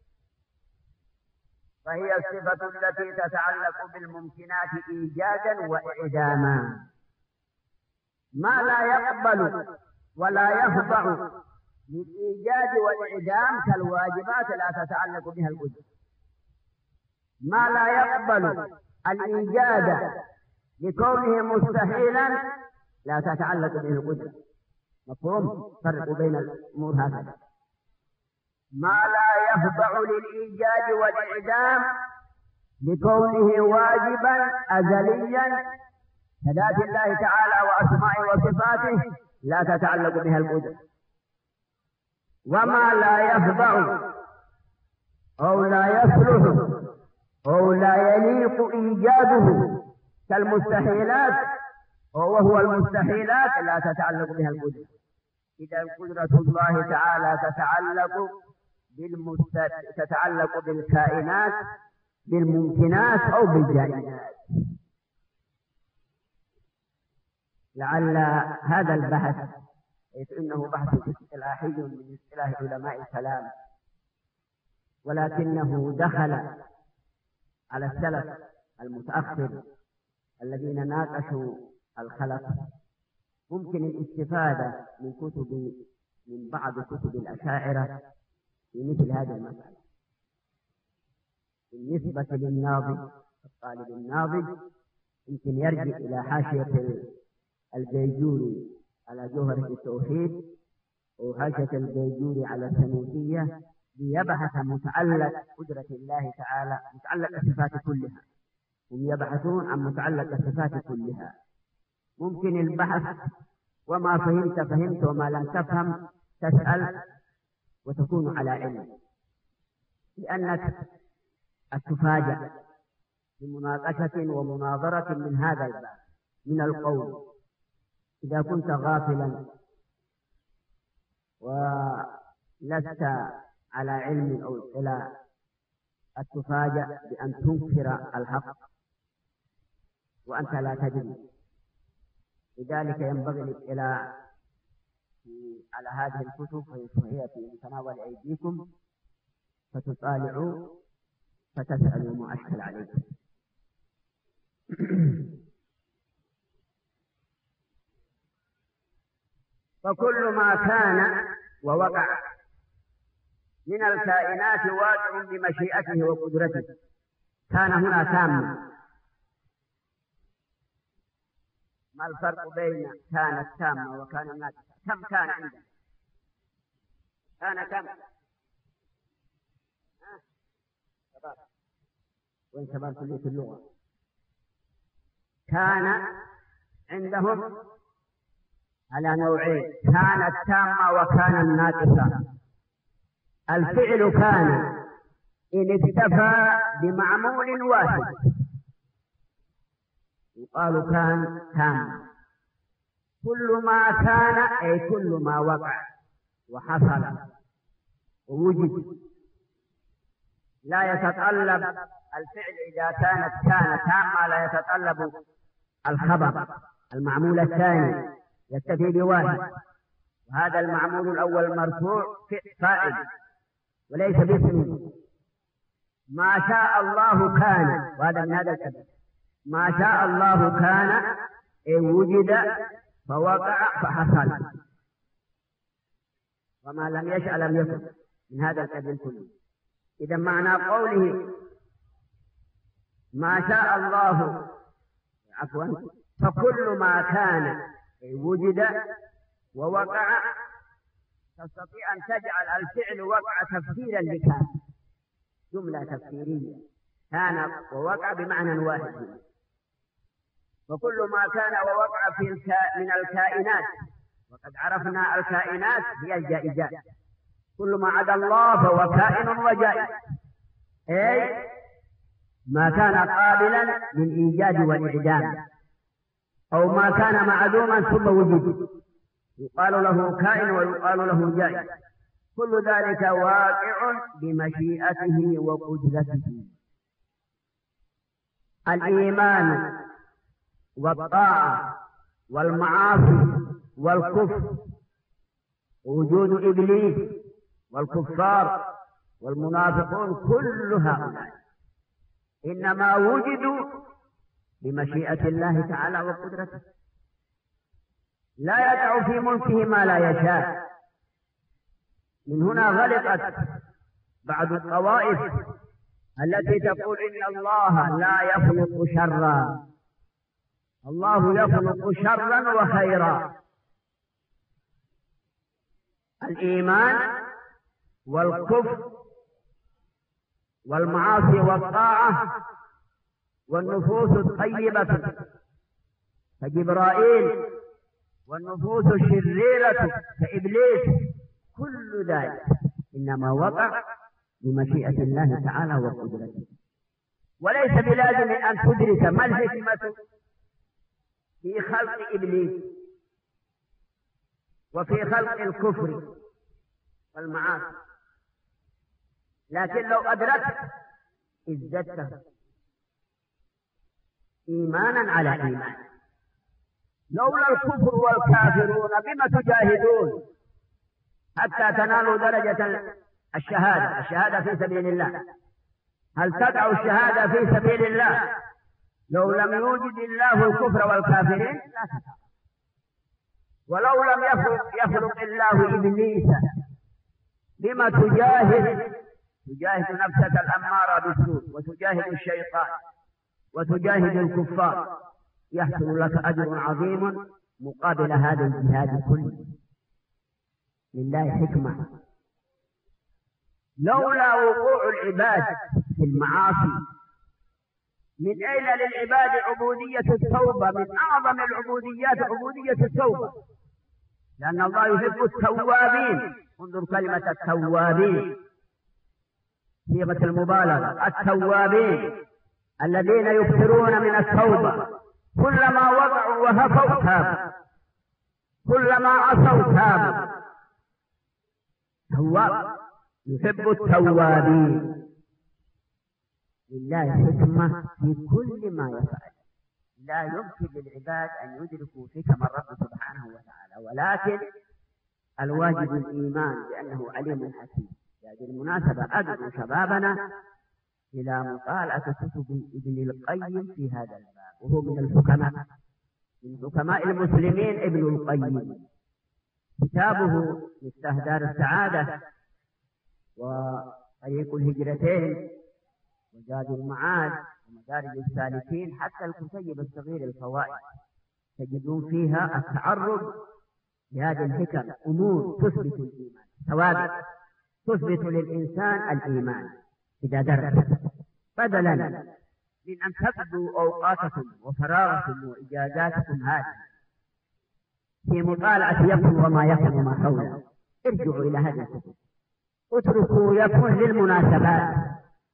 S2: فهي الصفة التي تتعلق بالممكنات إيجادا وإعداما. ما لا يقبل ولا يخضع للإيجاد والإعدام كالواجبات لا تتعلق بها القدرة. ما لا يقبل الإيجاد لكونه مستحيلا لا تتعلق به القدرة. مفهوم؟ فرق بين الأمور هكذا. ما لا يخضع للإيجاد والإعدام لكونه واجبا أزليا كذات الله تعالى وأسمائه وصفاته لا تتعلق بها القدرة. وما لا يخضع أو لا يصلح أو لا يليق إيجاده كالمستحيلات وهو المستحيلات لا تتعلق بها القدرة. إذا قدرة الله تعالى تتعلق بالمست... تتعلق بالكائنات بالممكنات أو بالجائزات. لعل هذا البحث إنه بحث اصطلاحي من اصطلاح علماء الكلام، ولكنه دخل على السلف المتأخر الذين ناقشوا الخلق. ممكن الاستفادة من كتب من بعض كتب الأشاعرة في مثل هذه المسألة. بالنسبة للناظم الطالب الناظم يمكن يرجع إلى حاشية البيجوري على جوهرة التوحيد وحاشية البيجوري على الثنوتية ليبحث متعلق قدرة الله تعالى، متعلق الصفات كلها. هم يبحثون عن متعلق الصفات كلها. ممكن البحث وما فهمت فهمت وما لم تفهم تسأل وتكون على علم، لأنك تفاجأ بمناقشة ومناظرة من هذا الباب من القول. إذا كنت غافلا ولست على علم أو اطلاع تفاجأ بأن تنكر الحق وأنت لا تدري. لذلك ينبغي الاطلاع على هذه الكتب وهي في متناول أيديكم، فتطالعوا فتسألوا ما أشكل عليكم. فكل ما كان ووقع من الكائنات واقع بمشيئته وقدرته. كان هنا تام. ما الفرق بين كانت تامة وكان ناقصة؟ كم كان عندنا؟ كان كم؟ ها؟ شباب وين شباب كلية اللغة؟ كان عندهم على نوعين، كانت تامة وكان ناقصة. الفعل كان إن اكتفى بمعمول واحد يقال كان تام. كل ما كان أي كل ما وقع وحصل ووجد، لا يتطلب الفعل إذا كانت كان تامة لا يتطلب الخبر. المعمول الثاني يكتفي بواحد، وهذا المعمول الأول مرفوع فائل وليس باسم. ما شاء الله كان، وهذا من هذا الكلام. ما شاء الله كان أي وجد فوقع فحصل، وما لم يشأ لم يكن، من هذا الكلام كله. إذا معنى قوله ما شاء الله عفوا فكل ما كان وجد ووقع، تستطيع أن تجعل الفعل وقع تفسيرا لكان، جملة تفسيرية، كان ووقع بمعنى واحد. وكل ما كان ووقع في الكا... من الكائنات، وقد عرفنا الكائنات هي الجائزات، كل ما عدا الله فهو كائن وجائز، أي ما كان قابلا للإيجاد والإعدام، أو ما كان معدوما ثم وجد يقال له كائن ويقال له جائز. كل ذلك واقع بمشيئته وقدرته. الإيمان والطاعة والمعاصي والكفر، وجود إبليس والكفار والمنافقون، كل هؤلاء إنما وجدوا بمشيئة الله تعالى وقدرته، لا يدع في ملكه ما لا يشاء. من هنا غلطت بعض الطوائف التي تقول إن الله لا يخلق شرا، الله يخلق شرا وخيرا. الإيمان والكفر والمعاصي والطاعة والنفوس الطيبة كجبرائيل والنفوس الشريرة كإبليس، كل ذلك إنما وقع بمشيئة الله تعالى وقدرته. وليس بلازم أن تدرك ما الحكمة في خلق إبليس وفي خلق الكفر والمعاصي، لكن لو أدركت ازددت إيمانا على إيمان. لولا الكفر والكافرون بما تجاهدون حتى تنالوا درجة الشهادة، الشهادة في سبيل الله. هل تدعوا الشهادة في سبيل الله لو لم يوجد الله الكفر والكافرين؟ لا تدع. ولو لم يخلق, يخلق الله إبليس بما تجاهد، تجاهد نفسك الأمارة بالسوء وتجاهد الشيطان وتجاهد الكفار، يحصل لك أجر عظيم مقابل هذا الجهاد كله. لله حكمة. لولا وقوع العباد في المعاصي، من أين للعباد عبودية التوبة؟ من أعظم العبوديات عبودية التوبة، لأن الله يحب التوابين. انظر كلمة التوابين، صيغة المبالغة، التوابين الذين يكثرون من التوبة، كلما وقعوا وهفوا تابوا، كلما عصوا تابوا. تواب يحب التوابين. لله حكمة في كل ما يفعل، لا يمكن للعباد أن يدركوا حكم الرب سبحانه وتعالى، ولكن الواجب الإيمان بأنه عليم حكيم. بهذه المناسبة أدعو شبابنا إلى مطالعة كتب ابن القيم في هذا الباب، وهو من الحكماء من حكماء المسلمين. ابن القيم كتابه مفتاح دار السعادة وطريق الهجرتين وزاد المعاد ومدارج السالكين، حتى الكتيب الصغير الفوائد، تجدون فيها التعرض لهذه الحكم، أمور تثبت الإيمان، ثوابت تثبت للإنسان الإيمان إذا درس، بدلا من أن تقضوا أوقاتكم وفراغكم وإجازاتكم هذه في مطالعة يكن وما يكن وما حوله. ارجعوا إلى هذه الكتب، اتركوا يكن للمناسبات،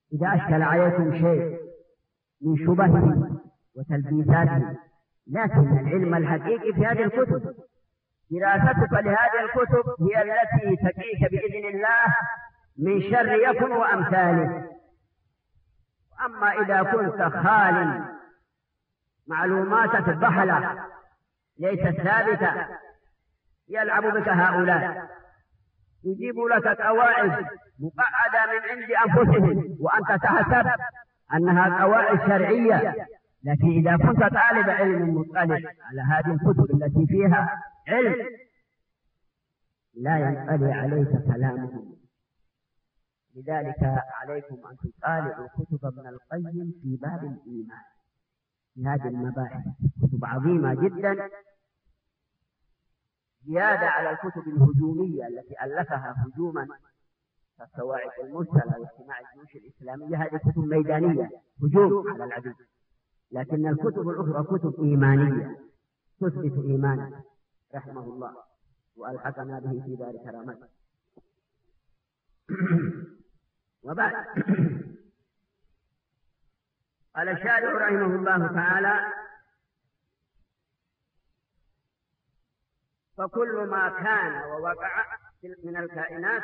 S2: إذا أشكل عليكم شيء من شبهه وتلبيساته، لكن العلم الحقيقي في هذه الكتب. دراستك لهذه الكتب هي التي تقيك بإذن الله من شر يكن وأمثاله. أما إذا كنت خال معلوماتك ضحلة ليست ثابتة يلعب بك هؤلاء، يجيب لك قواعد مقعدة من عند أنفسهم وأنت تحسب أنها قواعد شرعية، لكن إذا كنت طالب علم مطلع على هذه الكتب التي فيها علم لا ينطلي عليك كلامهم. لذلك عليكم أن تطالعوا كتب ابن القيم في باب الإيمان في هذه المباحث، كتب عظيمة جدا زيادة على الكتب الهجومية التي ألفها هجوما كالصواعق المرسلة واجتماع الجيوش الإسلامية. هذه كتب ميدانية هجوم على العدو، لكن الكتب الأخرى كتب إيمانية تثبت إيمانه رحمه الله وألحقنا به في دار كرامته. وبعد قال الشارع رحمه الله تعالى: فكل ما كان ووقع من الكائنات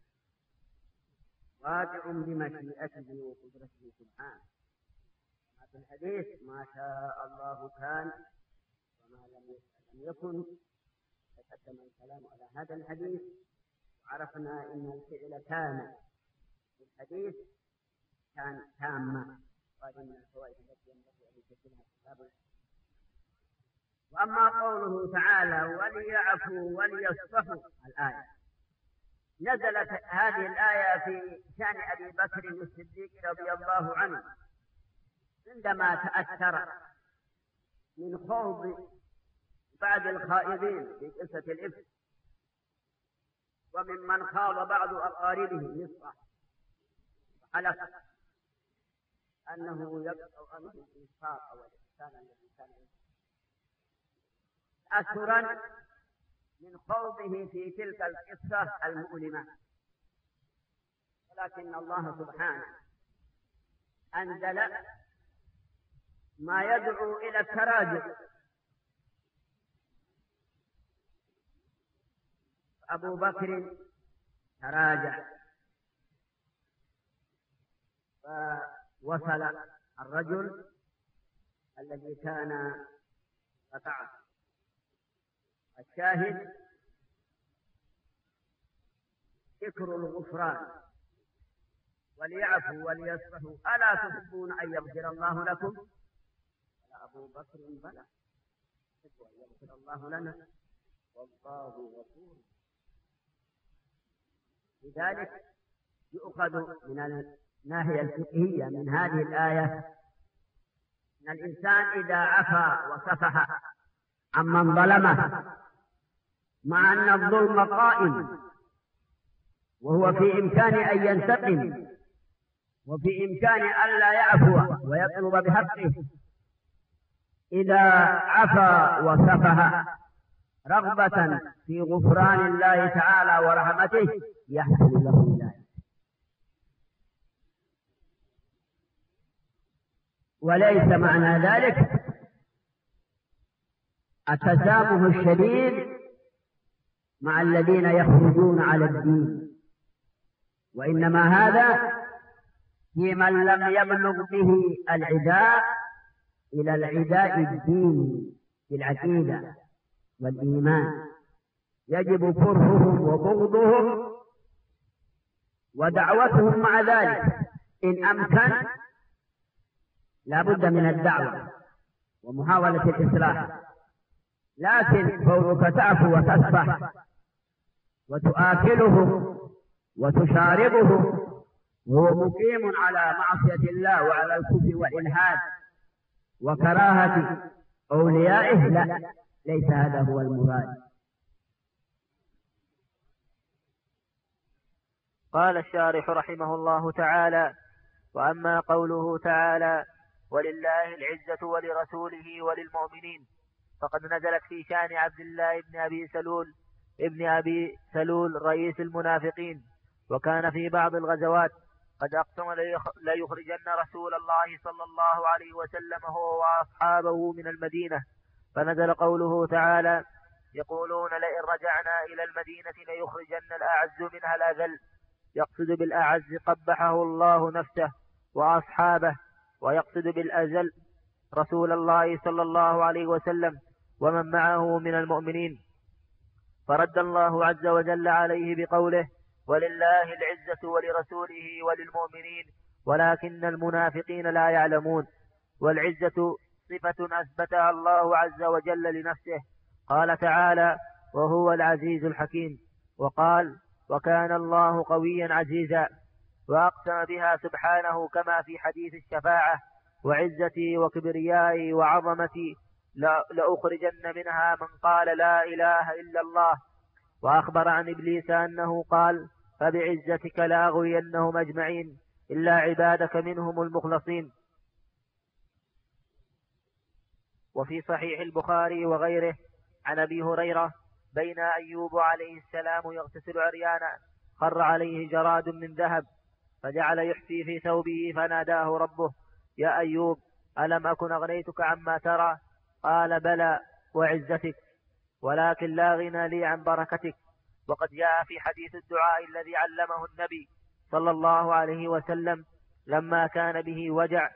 S2: واقع بمشيئته وقدرته سبحانه. في الحديث: ما شاء الله كان وما لم يكن. تقدم الكلام على هذا الحديث وعرفنا ان الفعل كان في الحديث كان تامة، وهذه من الفوائد التي ينبغي ان يكتبها كتاب. واما قوله تعالى: وليعفوا وليصفحوا، الآية نزلت هذه الآية في شأن أبي بكر الصديق رضي الله عنه عندما تأثر من خوض بعض الخائضين في قصة الإفك، وممن خاض بعض أقاربه مصطح حلف أنه يقطع عنه الإنفاق والإحسان الذي كان تأثرا من خوضه في تلك القصة المؤلمة. ولكن الله سبحانه أنزل ما يدعو إلى التراجع. أبو بكر تراجع فوصل الرجل الذي كان قطعه. الشاهد ذكر الغفران وليعفوا وليصفحوا ألا تحبون أن يغفر الله لكم؟ أبو بكر: بلى، أن يغفر الله لنا والله غفور. لذلك يؤخذ من الناحية الفقهية من هذه الآية أن الإنسان إذا عفا وصفح عمن ظلمه مع أن الظلم قائم وهو في إمكان أن ينتقم وفي إمكان أن لا يعفو ويطلب بحقه، إذا عفا وصفح رغبة في غفران الله تعالى ورحمته يحصل له ذلك. وليس معنى ذلك التسامح الشديد مع الذين يخرجون على الدين، وإنما هذا في من لم يبلغ به العداء إلى العداء الديني في العقيدة والإيمان. يجب كرههم وبغضهم ودعوتهم مع ذلك إن أمكن. لا بد من الدعوة ومحاولة الإصلاح، لكن كونك تعفو وتصفح وتآكله وتشاربه وهو مقيم على معصية الله وعلى الكفر والإلحاد وكراهة أوليائه، لا، ليس هذا هو المراد.
S1: قال الشارح رحمه الله تعالى: وأما قوله تعالى: ولله العزة ولرسوله وللمؤمنين، فقد نزلت في شأن عبد الله بن أبي سلول ابن أبي سلول رئيس المنافقين، وكان في بعض الغزوات قد أقسم ليخرجن رسول الله صلى الله عليه وسلم هو وأصحابه من المدينة. فنزل قوله تعالى: يقولون لئن رجعنا إلى المدينة ليخرجن الأعز منها الأذل. يقصد بالأعز قبحه الله نفسه وأصحابه، ويقصد بالأذل رسول الله صلى الله عليه وسلم ومن معه من المؤمنين. فرد الله عز وجل عليه بقوله: ولله العزة ولرسوله وللمؤمنين ولكن المنافقين لا يعلمون. والعزة صفة أثبتها الله عز وجل لنفسه، قال تعالى: وهو العزيز الحكيم. وقال: وكان الله قويا عزيزا. وأقسم بها سبحانه كما في حديث الشفاعة: وعزتي وكبريائي وعظمتي لأخرجن منها من قال لا إله إلا الله. وأخبر عن إبليس أنه قال: فبعزتك لأغوينهم أجمعين إلا عبادك منهم المخلصين. وفي صحيح البخاري وغيره عن أبي هريرة: بين أيوب عليه السلام يغتسل عريانا خر عليه جراد من ذهب فجعل يحفي في ثوبه فناداه ربه: يا أيوب ألم أكن أغنيتك عما ترى؟ قال: بلى وعزتك، ولكن لا غنى لي عن بركتك. وقد جاء في حديث الدعاء الذي علمه النبي صلى الله عليه وسلم لما كان به وجع: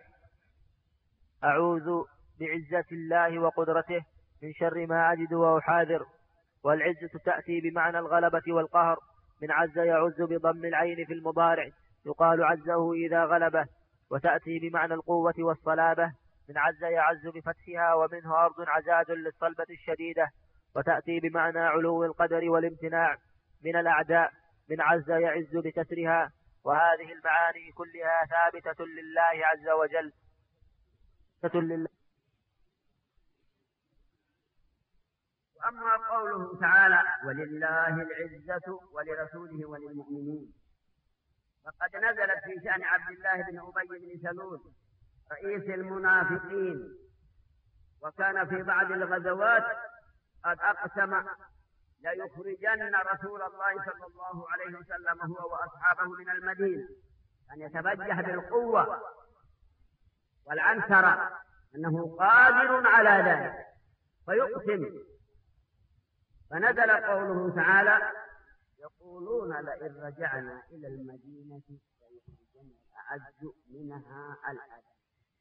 S1: أعوذ بعزة الله وقدرته من شر ما أجد وأحاذر. والعزة تأتي بمعنى الغلبة والقهر، من عز يعز بضم العين في المضارع، يقال عزه إذا غلبه. وتأتي بمعنى القوة والصلابة، من عز يعز بفتحها، ومنه أرض عزاز للصلبة الشديدة. وتأتي بمعنى علو القدر والامتناع من الأعداء، من عز يعز بكسرها. وهذه المعاني كلها ثابتة لله عز وجل. لله.
S2: وأما قوله تعالى: ولله العزة ولرسوله وللمؤمنين، فقد نزلت في شأن عبد الله بن أبي بن سلول رئيس المنافقين، وكان في بعض الغزوات قد أقسم ليخرجن رسول الله صلى الله عليه وسلم هو وأصحابه من المدينة، أن يتبجح بالقوة والعنترة أنه قادر على ذلك فيقسم. فنزل قوله تعالى: يقولون لئن رجعنا إلى المدينة ليخرجن الأعز منها الأذل.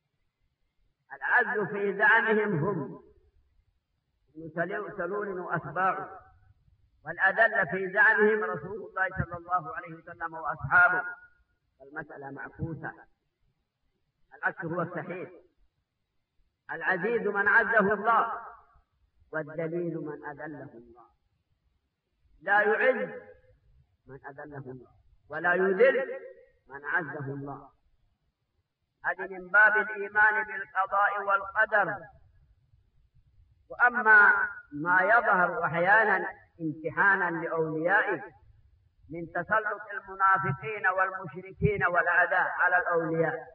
S2: العز في زعمهم هم سلول وأتباعه، والأذل في زعمهم رسول الله صلى الله عليه وسلم وأصحابه. المسألة معكوسة، العكس هو الصحيح. العزيز من عزه الله، والذليل من أذله الله. لا يعز من أذله الله، ولا يذل من عزه الله. هذه من باب الإيمان بالقضاء والقدر. وأما ما يظهر أحيانا امتحانا لأوليائه من تسلط المنافقين والمشركين والأعداء على الأولياء،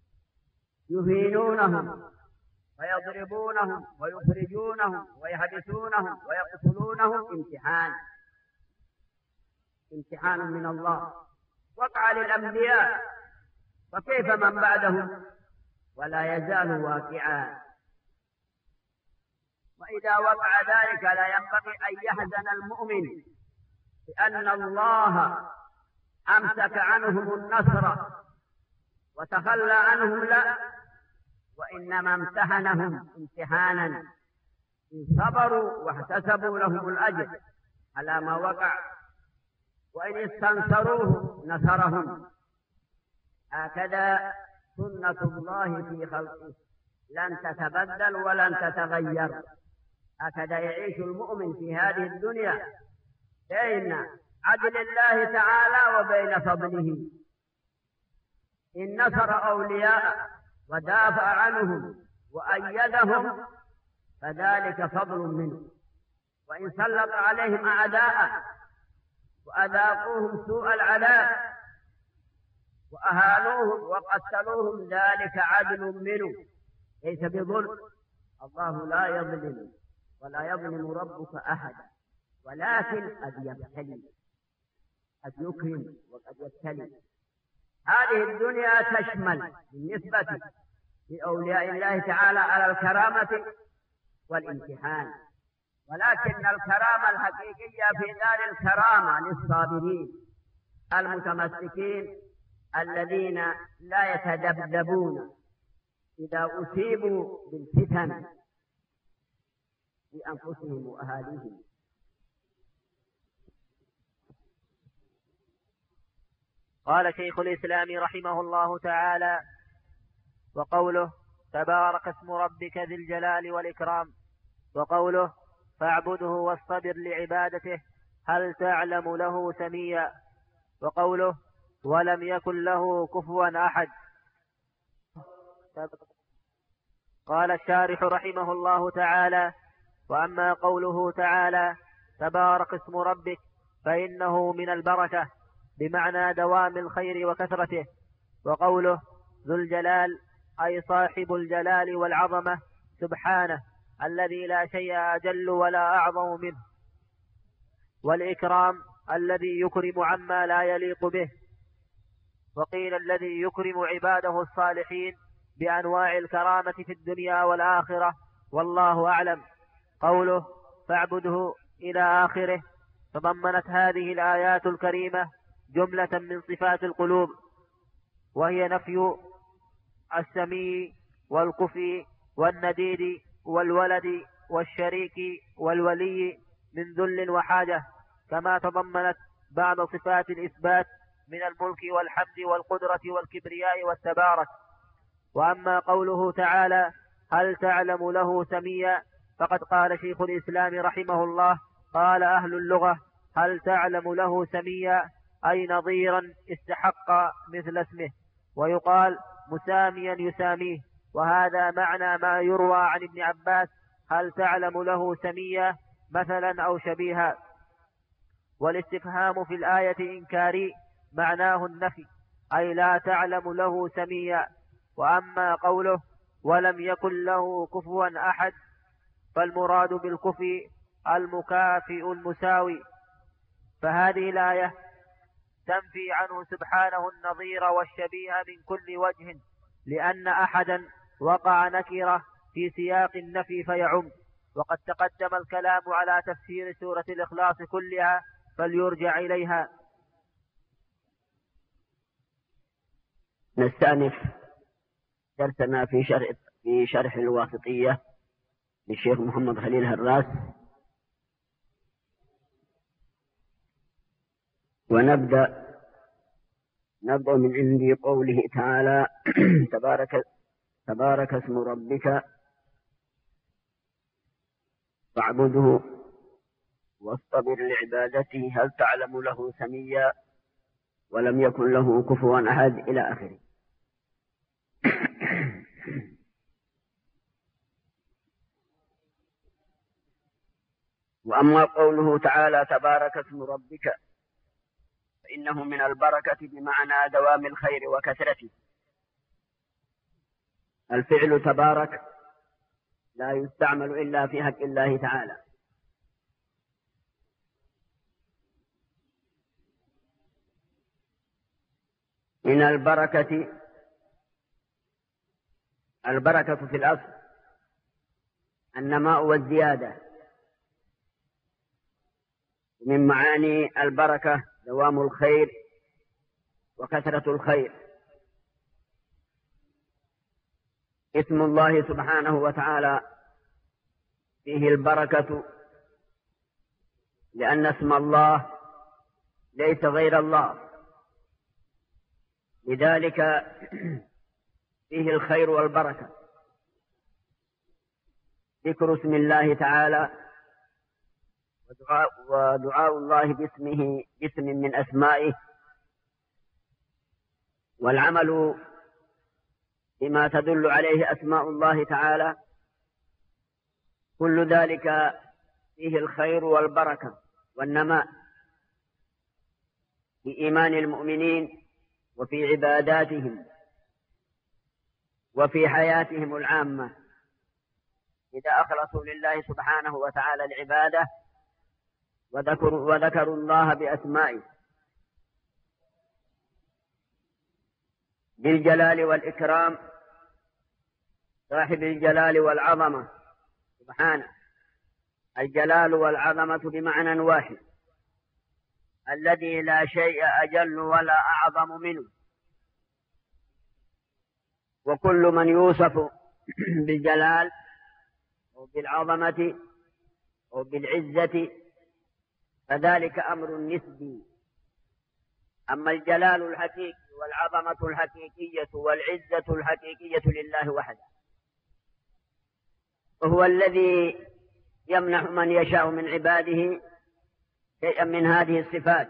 S2: يهينونهم ويضربونهم ويخرجونهم ويحبسونهم ويقتلونهم، امتحان امتحان من الله وقع للأنبياء، وكيف من بعدهم؟ ولا يزال واقعا. وإذا وقع ذلك لا ينبغي أن يحزن المؤمن لأن الله أمسك عنهم النصر وتخلى عنهم، لا، وإنما امتحنهم امتحانا إن صبروا واحتسبوا لهم الأجر على ما وقع، وإن استنصروه نصرهم. هكذا سنة الله في خلقه، لن تتبدل ولن تتغير. هكذا يعيش المؤمن في هذه الدنيا بين عدل الله تعالى وبين فضله. إن نصر أولياء ودافع عنهم وأيدهم فذلك فضل منه، وإن سلط عليهم أعداء وأذاقوهم سوء العذاب وأهانوهم وقتلوهم ذلك عدل منه، ليس بظلم. الله لا يظلم ولا يظلم ربك أحدا، ولكن قد يبتلي، قد يكرم وقد يبتلي. هذه الدنيا تشمل بالنسبة لأولياء الله تعالى على الكرامة والامتحان، ولكن الكرامة الحقيقية في دار الكرامة للصابرين المتمسكين الذين لا يتذبذبون إذا أصيبوا بالفتن لأنفسهم وأهاليهم.
S1: قال شيخ الإسلام رحمه الله تعالى: وقوله تبارك اسم ربك ذي الجلال والإكرام، وقوله فاعبده واصطبر لعبادته هل تعلم له سميا، وقوله ولم يكن له كفوا أحد. قال الشارح رحمه الله تعالى: وأما قوله تعالى تبارك اسم ربك فإنه من البركة بمعنى دوام الخير وكثرته، وقوله ذو الجلال أي صاحب الجلال والعظمة سبحانه الذي لا شيء أجل ولا أعظم منه، والإكرام الذي يكرم عما لا يليق به، وقيل الذي يكرم عباده الصالحين بأنواع الكرامة في الدنيا والآخرة، والله أعلم. قوله فاعبده إلى آخره تضمنت هذه الآيات الكريمة جملة من صفات القلوب، وهي نفي السمي والكفي والنديد والولد والشريك والولي من ذل وحاجة، كما تضمنت بعض صفات الإثبات من الملك والحمد والقدرة والكبرياء والتبارك. وأما قوله تعالى هل تعلم له سميا، فقد قال شيخ الإسلام رحمه الله: قال أهل اللغة هل تعلم له سميا أي نظيرا استحق مثل اسمه، ويقال مساميا يساميه، وهذا معنى ما يروى عن ابن عباس هل تعلم له سميا مثلا أو شبيها. والاستفهام في الآية إنكاري معناه النفي أي لا تعلم له سميا. وأما قوله ولم يكن له كفوا أحد فالمراد بالكفي المكافئ المساوي، فهذه الآية تنفي عنه سبحانه النظير والشبيه من كل وجه، لأن أحدا وقع نكرة في سياق النفي فيعم، وقد تقدم الكلام على تفسير سورة الإخلاص كلها فليرجع إليها.
S2: نستأنف درسنا في شرح, في شرح الواسطية للشيخ محمد خليل هراس، ونبدأ نبدأ من عند قوله تعالى تبارك, تبارك اسم ربك فاعبده واصطبر لعبادته هل تعلم له سميا ولم يكن له كفوا أحد إلى آخره. وأما قوله تعالى تبارك اسم ربك فإنه من البركة بمعنى دوام الخير وكثرته. الفعل تبارك لا يستعمل إلا في حق الله تعالى، من البركة البركة في الأصل النماء والزيادة، من معاني البركة دوام الخير وكثرة الخير. اسم الله سبحانه وتعالى فيه البركة لأن اسم الله ليس غير الله، لذلك فيه الخير والبركة. ذكر اسم الله تعالى ودعاء, ودعاء الله باسمه باسم من أسمائه، والعمل بما تدل عليه أسماء الله تعالى، كل ذلك فيه الخير والبركة والنماء في إيمان المؤمنين وفي عباداتهم وفي حياتهم العامة إذا أخلصوا لله سبحانه وتعالى العبادة وذكروا, وذكروا الله بأسمائه. بالجلال والإكرام، صاحب الجلال والعظمة سبحانه. الجلال والعظمة بمعنى واحد، الذي لا شيء أجل ولا أعظم منه. وكل من يوصف بالجلال أو بالعظمة أو بالعزة فذلك أمر نسبي. أما الجلال الحقيقي والعظمة الحقيقية والعزة الحقيقية لله وحده، وهو الذي يمنح من يشاء من عباده شيئا من هذه الصفات،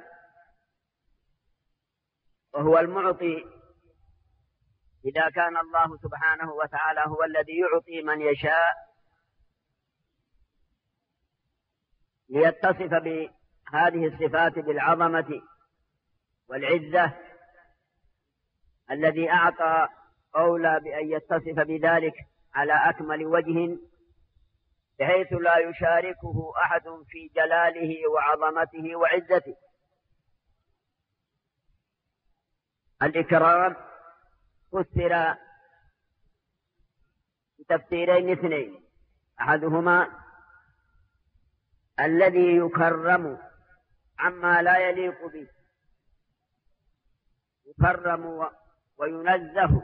S2: وهو المعطي. إذا كان الله سبحانه وتعالى هو الذي يعطي من يشاء ليتصف بهذه الصفات بالعظمة والعزة، الذي أعطى أولى بأن يتصف بذلك على أكمل وجه، بحيث لا يشاركه أحد في جلاله وعظمته وعزته. الإكرام فسر بتفسيرين اثنين، أحدهما الذي يكرم عما لا يليق به، يكرم وينزه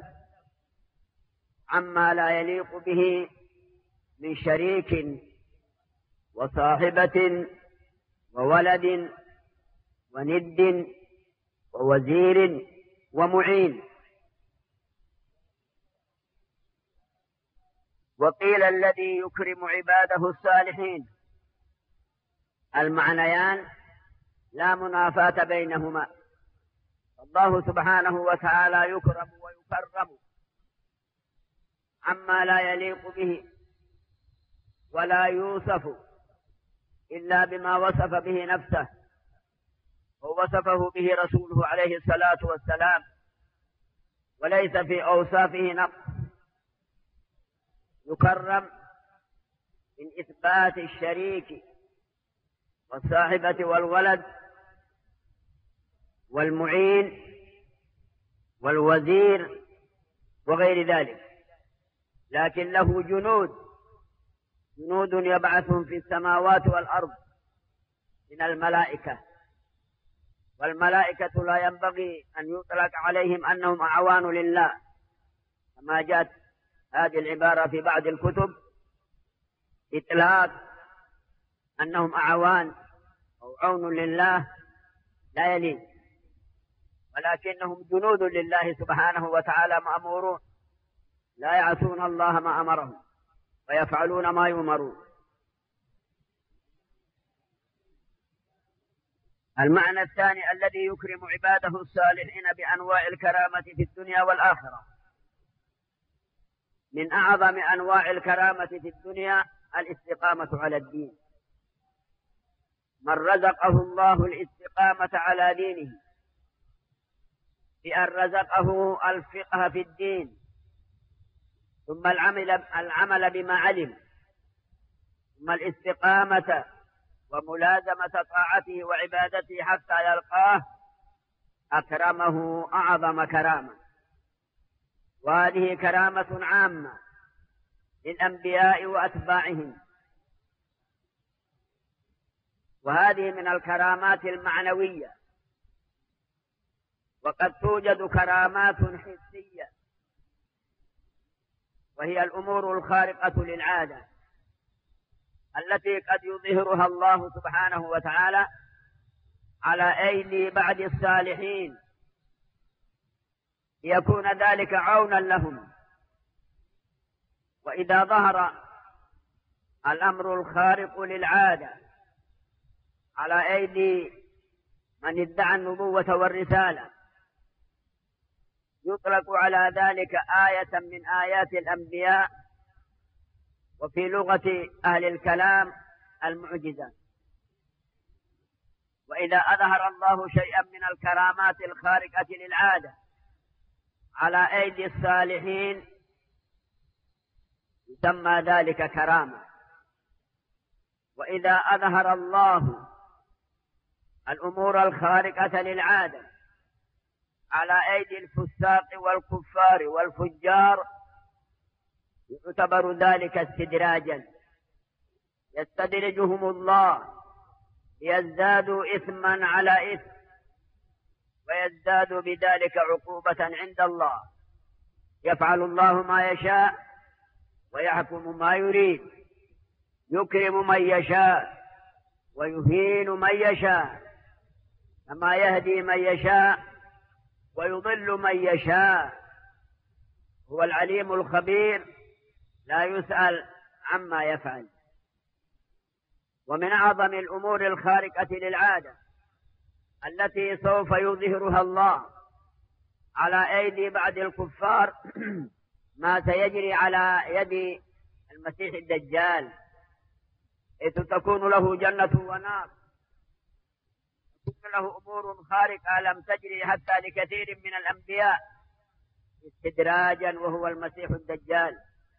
S2: عما لا يليق به من شريك وصاحبة وولد وند ووزير ومعين. وقيل الذي يكرم عباده الصالحين. المعنيان لا منافاة بينهما. الله سبحانه وتعالى يكرم ويكرم عما لا يليق به ولا يوصف إلا بما وصف به نفسه ووصفه به رسوله عليه الصلاة والسلام، وليس في أوصافه نقص. يكرم من إثبات الشريك والصاحبة والولد والمعين والوزير وغير ذلك، لكن له جنود جنود يبعثهم في السماوات والأرض من الملائكة، والملائكة لا ينبغي أن يطلق عليهم أنهم أعوان لله، كما جاءت هذه العبارة في بعض الكتب، إطلاق أنهم أعوان أو عون لله لا يليق، ولكنهم جنود لله سبحانه وتعالى مأمورون، لا يعصون الله ما أمرهم ويفعلون ما يؤمرون. المعنى الثاني الذي يكرم عباده الصالحين بأنواع الكرامة في الدنيا والآخرة. من أعظم أنواع الكرامة في الدنيا الاستقامة على الدين. من رزقه الله الاستقامة على دينه بأن رزقه الفقه في الدين، ثم العمل, العمل بما علم، ثم الاستقامة وملازمة طاعته وعبادته حتى يلقاه، أكرمه أعظم كرامة. وهذه كرامة عامة للأنبياء وأتباعهم، وهذه من الكرامات المعنوية. وقد توجد كرامات حسية، وهي الأمور الخارقة للعادة التي قد يظهرها الله سبحانه وتعالى على أيدي بعض الصالحين ليكون ذلك عونا لهم. وإذا ظهر الأمر الخارق للعادة على أيدي من ادعى النبوة والرسالة يطلق على ذلك آية من آيات الأنبياء، وفي لغة أهل الكلام المعجزة. وإذا أظهر الله شيئا من الكرامات الخارقة للعادة على أيدي الصالحين يسمى ذلك كرامة. وإذا أظهر الله الأمور الخارقة للعادة على أيدي الفساق والكفار والفجار يعتبر ذلك استدراجا، يستدرجهم الله ليزدادوا إثما على إثم ويزدادوا بذلك عقوبة عند الله. يفعل الله ما يشاء ويحكم ما يريد، يكرم من يشاء ويهين من يشاء، كما يهدي من يشاء ويضل من يشاء. هو العليم الخبير لا يسأل عما يفعل. ومن أعظم الأمور الخارقة للعادة التي سوف يظهرها الله على أيدي بعض الكفار ما سيجري على يد المسيح الدجال، حيث تكون له جنة ونار، تكون له أمور خارقة لم تجري حتى لكثير من الأنبياء استدراجا، وهو المسيح الدجال.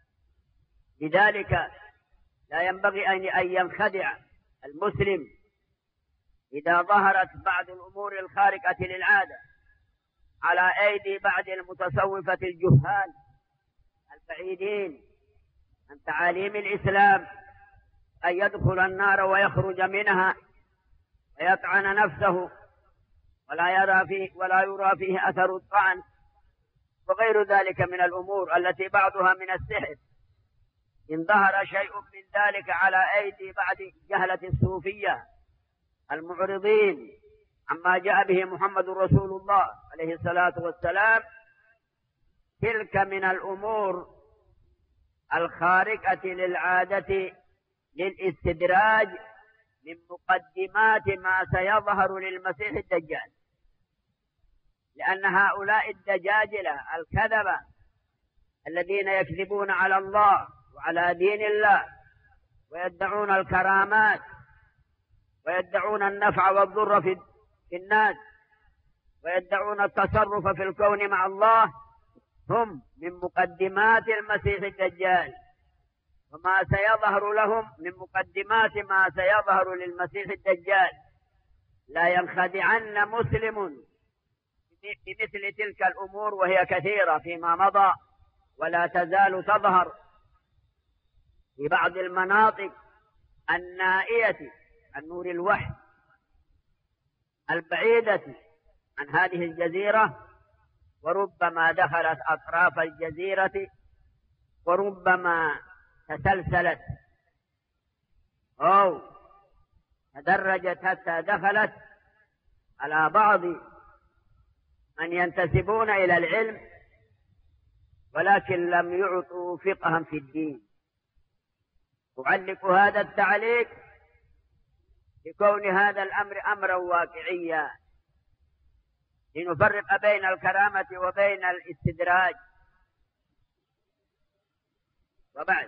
S2: لذلك لا ينبغي أن ينخدع المسلم إذا ظهرت بعض الأمور الخارقة للعادة على أيدي بعض المتصوفة الجهال البعيدين عن تعاليم الإسلام، أن يدخل النار ويخرج منها ويطعن نفسه ولا يرى فيه ولا يرى فيه أثر الطعن وغير ذلك من الأمور التي بعضها من السحر. إن ظهر شيء من ذلك على أيدي بعض جهلة الصوفية المعرضين عما جاء به محمد رسول الله عليه الصلاة والسلام، تلك من الأمور الخارقة للعادة للاستدراج من مقدمات ما سيظهر للمسيح الدجال، لأن هؤلاء الدجاجلة الكذبة الذين يكذبون على الله وعلى دين الله ويدعون الكرامات ويدعون النفع والضر في الناس ويدعون التصرف في الكون مع الله، هم من مقدمات المسيح الدجال. وما سيظهر لهم من مقدمات ما سيظهر للمسيح الدجال لا ينخدعن مسلم بمثل تلك الأمور، وهي كثيرة فيما مضى ولا تزال تظهر في بعض المناطق النائية عن نور الوحي البعيدة عن هذه الجزيرة، وربما دخلت أطراف الجزيرة وربما تسلسلت أو تدرجت حتى دخلت على بعض من ينتسبون إلى العلم ولكن لم يعطوا فقها في الدين. أعلق هذا التعليق لكون هذا الأمر أمرا واقعيا، لنفرق بين الكرامة وبين الاستدراج. وبعد،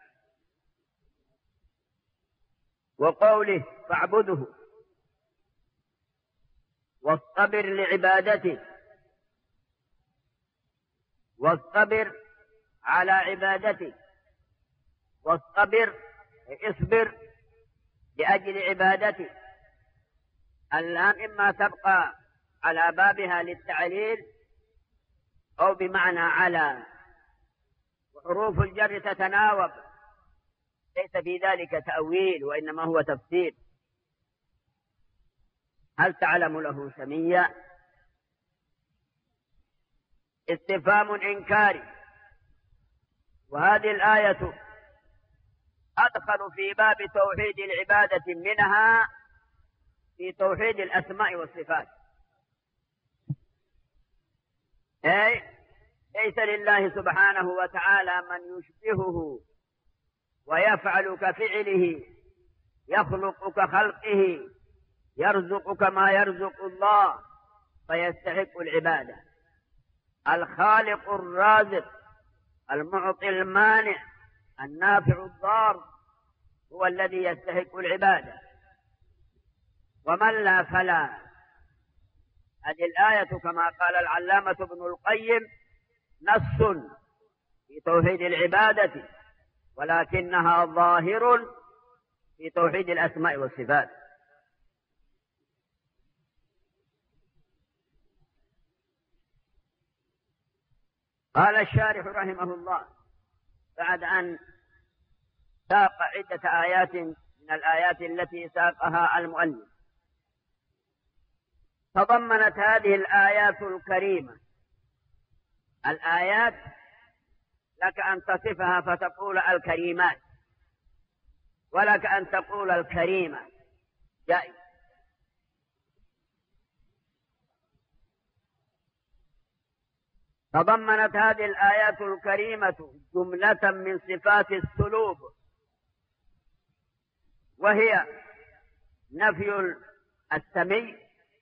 S2: وقوله فاعبده واصطبر لعبادته، واصطبر على عبادته، واصطبر اصبر لأجل عبادته. اللام إما تبقى على بابها للتعليل أو بمعنى على، وحروف الجر تتناوب، ليس في ذلك تأويل وإنما هو تفسير. هل تعلم له سميا؟ استفهام إنكاري. وهذه الآية أدخل في باب توحيد العبادة منها في توحيد الأسماء والصفات، أي ليس لله سبحانه وتعالى من يشبهه ويفعل كفعله، يخلق كخلقه، يرزق كما يرزق الله، فيستحق العبادة. الخالق الرازق المعطي المانع النافع الضار هو الذي يستحق العبادة، ومن لا فلا. هذه الآية كما قال العلامة ابن القيم نص في توحيد العبادة، ولكنها ظاهر في توحيد الأسماء والصفات. قال الشارح رحمه الله بعد أن ساق عدة آيات من الآيات التي ساقها المؤلف، تضمنت هذه الآيات الكريمة، الآيات لك أن تصفها فتقول الكريمات، ولك أن تقول الكريمة جائز. تضمنت هذه الآيات الكريمة جملة من صفات السلوب، وهي نفي السمي،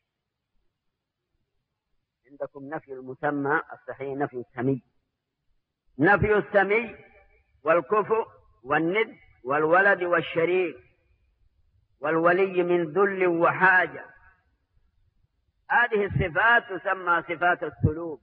S2: عندكم نفي المسمى، الصحيح نفي السمي، نفي السمي والكفء والند والولد والشريك والولي من ذل وحاجة. هذه الصفات تسمى صفات السلوب.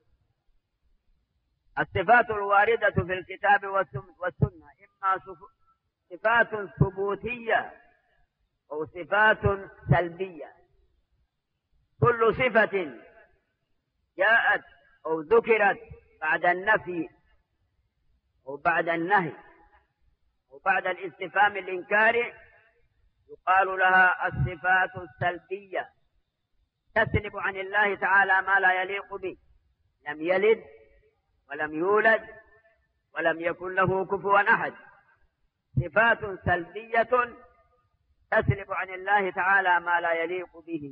S2: الصفات الواردة في الكتاب والسنة إما صفات ثبوتية أو صفات سلبية. كل صفة جاءت أو ذكرت بعد النفي أو بعد النهي أو بعد الاستفهام الإنكاري يقال لها الصفات السلبية، تسلب عن الله تعالى ما لا يليق به، لم يلد ولم يولد ولم يكن له كفوا أحد. صفات سلبية تسلب عن الله تعالى ما لا يليق به،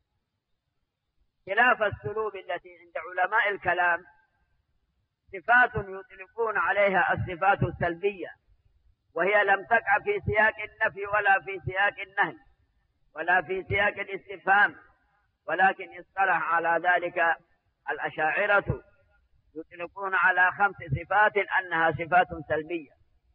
S2: خلاف السلوب التي عند علماء الكلام صفات يطلقون عليها الصفات السلبية، وهي لم تقع في سياق النفي ولا في سياق النهي ولا في سياق الاستفهام، ولكن اصطلح على ذلك الأشاعرة يطلقون على خمس صفات أنها صفات سلبية،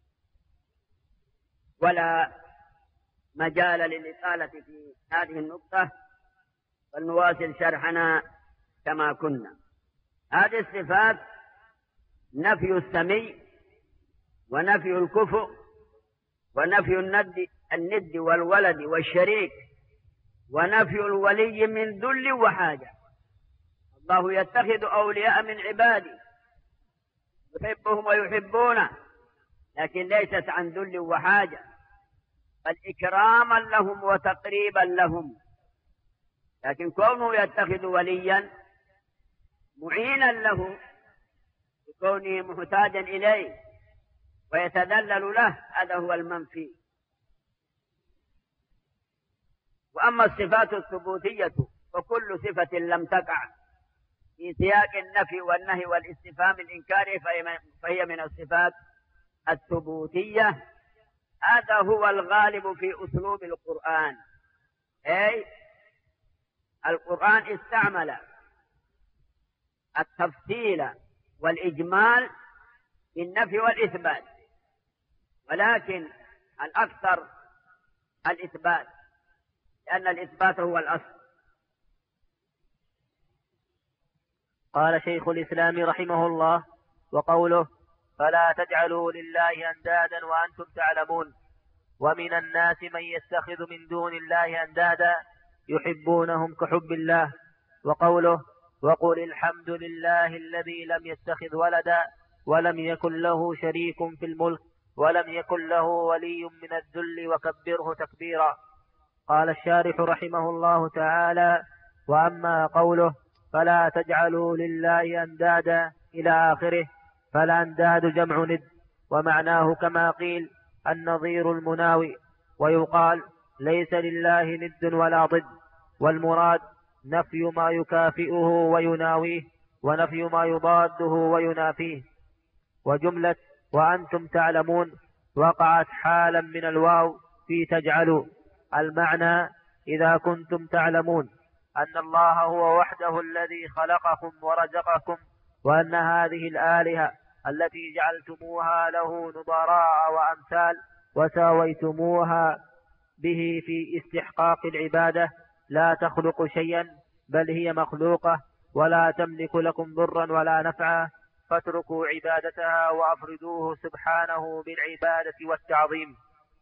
S2: ولا مجال للإطالة في هذه النقطة، فلنواصل شرحنا كما كنا. هذه الصفات نفي السمي ونفي الكفء ونفي الند الند والولد والشريك ونفي الولي من ذل وحاجة. الله يتخذ أولياء من عباده يحبهم ويحبونه، لكن ليست عن ذل وحاجة، بل إكراما لهم وتقريبا لهم. لكن كونه يتخذ وليا معينا له بكونه محتاجا إليه ويتذلل له، هذا هو المنفي. وأما الصفات الثبوتية فكل صفة لم تقع في سياق النفي والنهي والاستفهام الإنكاري فهي من الصفات الثبوتية. هذا هو الغالب في أسلوب القرآن، أي القرآن استعمل التفصيل والإجمال في النفي والإثبات، ولكن الأكثر الإثبات، لأن الإثبات هو الأصل.
S1: قال شيخ الإسلام رحمه الله: وقوله فلا تجعلوا لله أندادا وأنتم تعلمون. ومن الناس من يتخذ من دون الله أندادا يحبونهم كحب الله. وقوله وقل الحمد لله الذي لم يتخذ ولدا ولم يكن له شريك في الملك ولم يكن له ولي من الذل وكبره تكبيرا. قال الشارح رحمه الله تعالى: وأما قوله فلا تجعلوا لله أندادا إلى آخره، فالأنداد جمع ند، ومعناه كما قيل النظير المناوي، ويقال ليس لله ند ولا ضد، والمراد نفي ما يكافئه ويناويه ونفي ما يضاده وينافيه. وجملة وأنتم تعلمون وقعت حالا من الواو في تجعلوا، المعنى إذا كنتم تعلمون أن الله هو وحده الذي خلقكم ورزقكم، وأن هذه الآلهة التي جعلتموها له نظراء وأمثال وساويتموها به في استحقاق العبادة لا تخلق شيئا، بل هي مخلوقة ولا تملك لكم ضرا ولا نفعا، فاتركوا عبادتها وأفردوه سبحانه بالعبادة والتعظيم.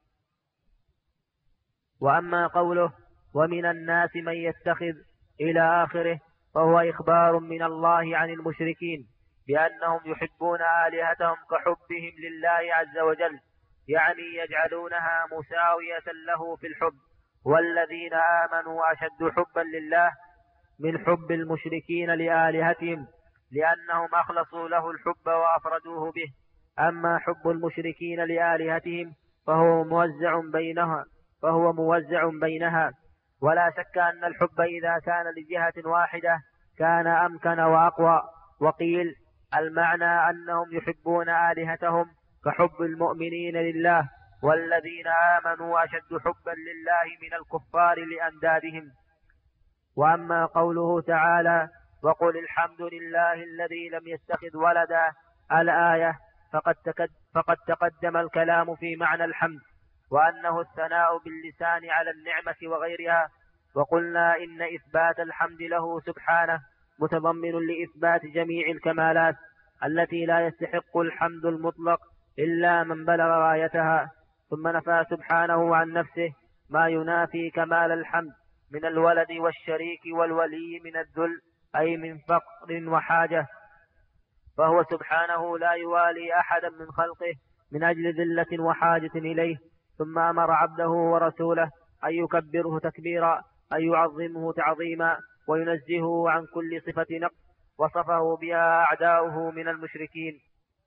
S1: وأما قوله ومن الناس من يتخذ إلى آخره، فهو إخبار من الله عن المشركين بأنهم يحبون آلهتهم كحبهم لله عز وجل، يعني يجعلونها مساوية له في الحب. والذين آمنوا أشد حبا لله من حب المشركين لآلهتهم، لأنهم أخلصوا له الحب وأفردوه به. أما حب المشركين لآلهتهم فهو موزع بينها فهو موزع بينها ولا شك أن الحب إذا كان لجهة واحدة كان أمكن وأقوى. وقيل المعنى أنهم يحبون آلهتهم كحب المؤمنين لله، والذين آمنوا أشد حبا لله من الكفار لأندادهم. وأما قوله تعالى وقل الحمد لله الذي لم يتخذ ولدا الآية فقد, فقد تقدم الكلام في معنى الحمد، وأنه الثناء باللسان على النعمة وغيرها. وقلنا إن إثبات الحمد له سبحانه متضمن لإثبات جميع الكمالات التي لا يستحق الحمد المطلق إلا من بلغ غايتها. ثم نفى سبحانه عن نفسه ما ينافي كمال الحمد من الولد والشريك والولي من الذل، أي من فقر وحاجة، فهو سبحانه لا يوالي أحدا من خلقه من أجل ذلة وحاجة إليه. ثم أمر عبده ورسوله أن يكبره تكبيرا، أن يعظمه تعظيما، وينزهه عن كل صفة نقص وصفه بها أعداؤه من المشركين.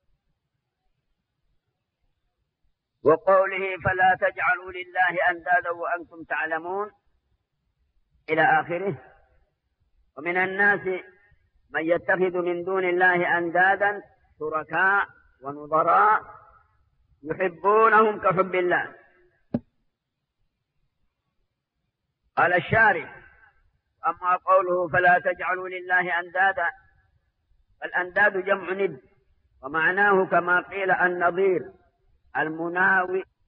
S2: وقوله فلا تجعلوا لله أندادا وأنتم تعلمون إلى آخره. ومن الناس من يتخذ من دون الله أندادا شركاء ونظراء يحبونهم كحب الله. قال الشارح أما قوله فلا تجعلوا لله أندادا، الأنداد جمع ند، ومعناه كما قيل النظير المناوي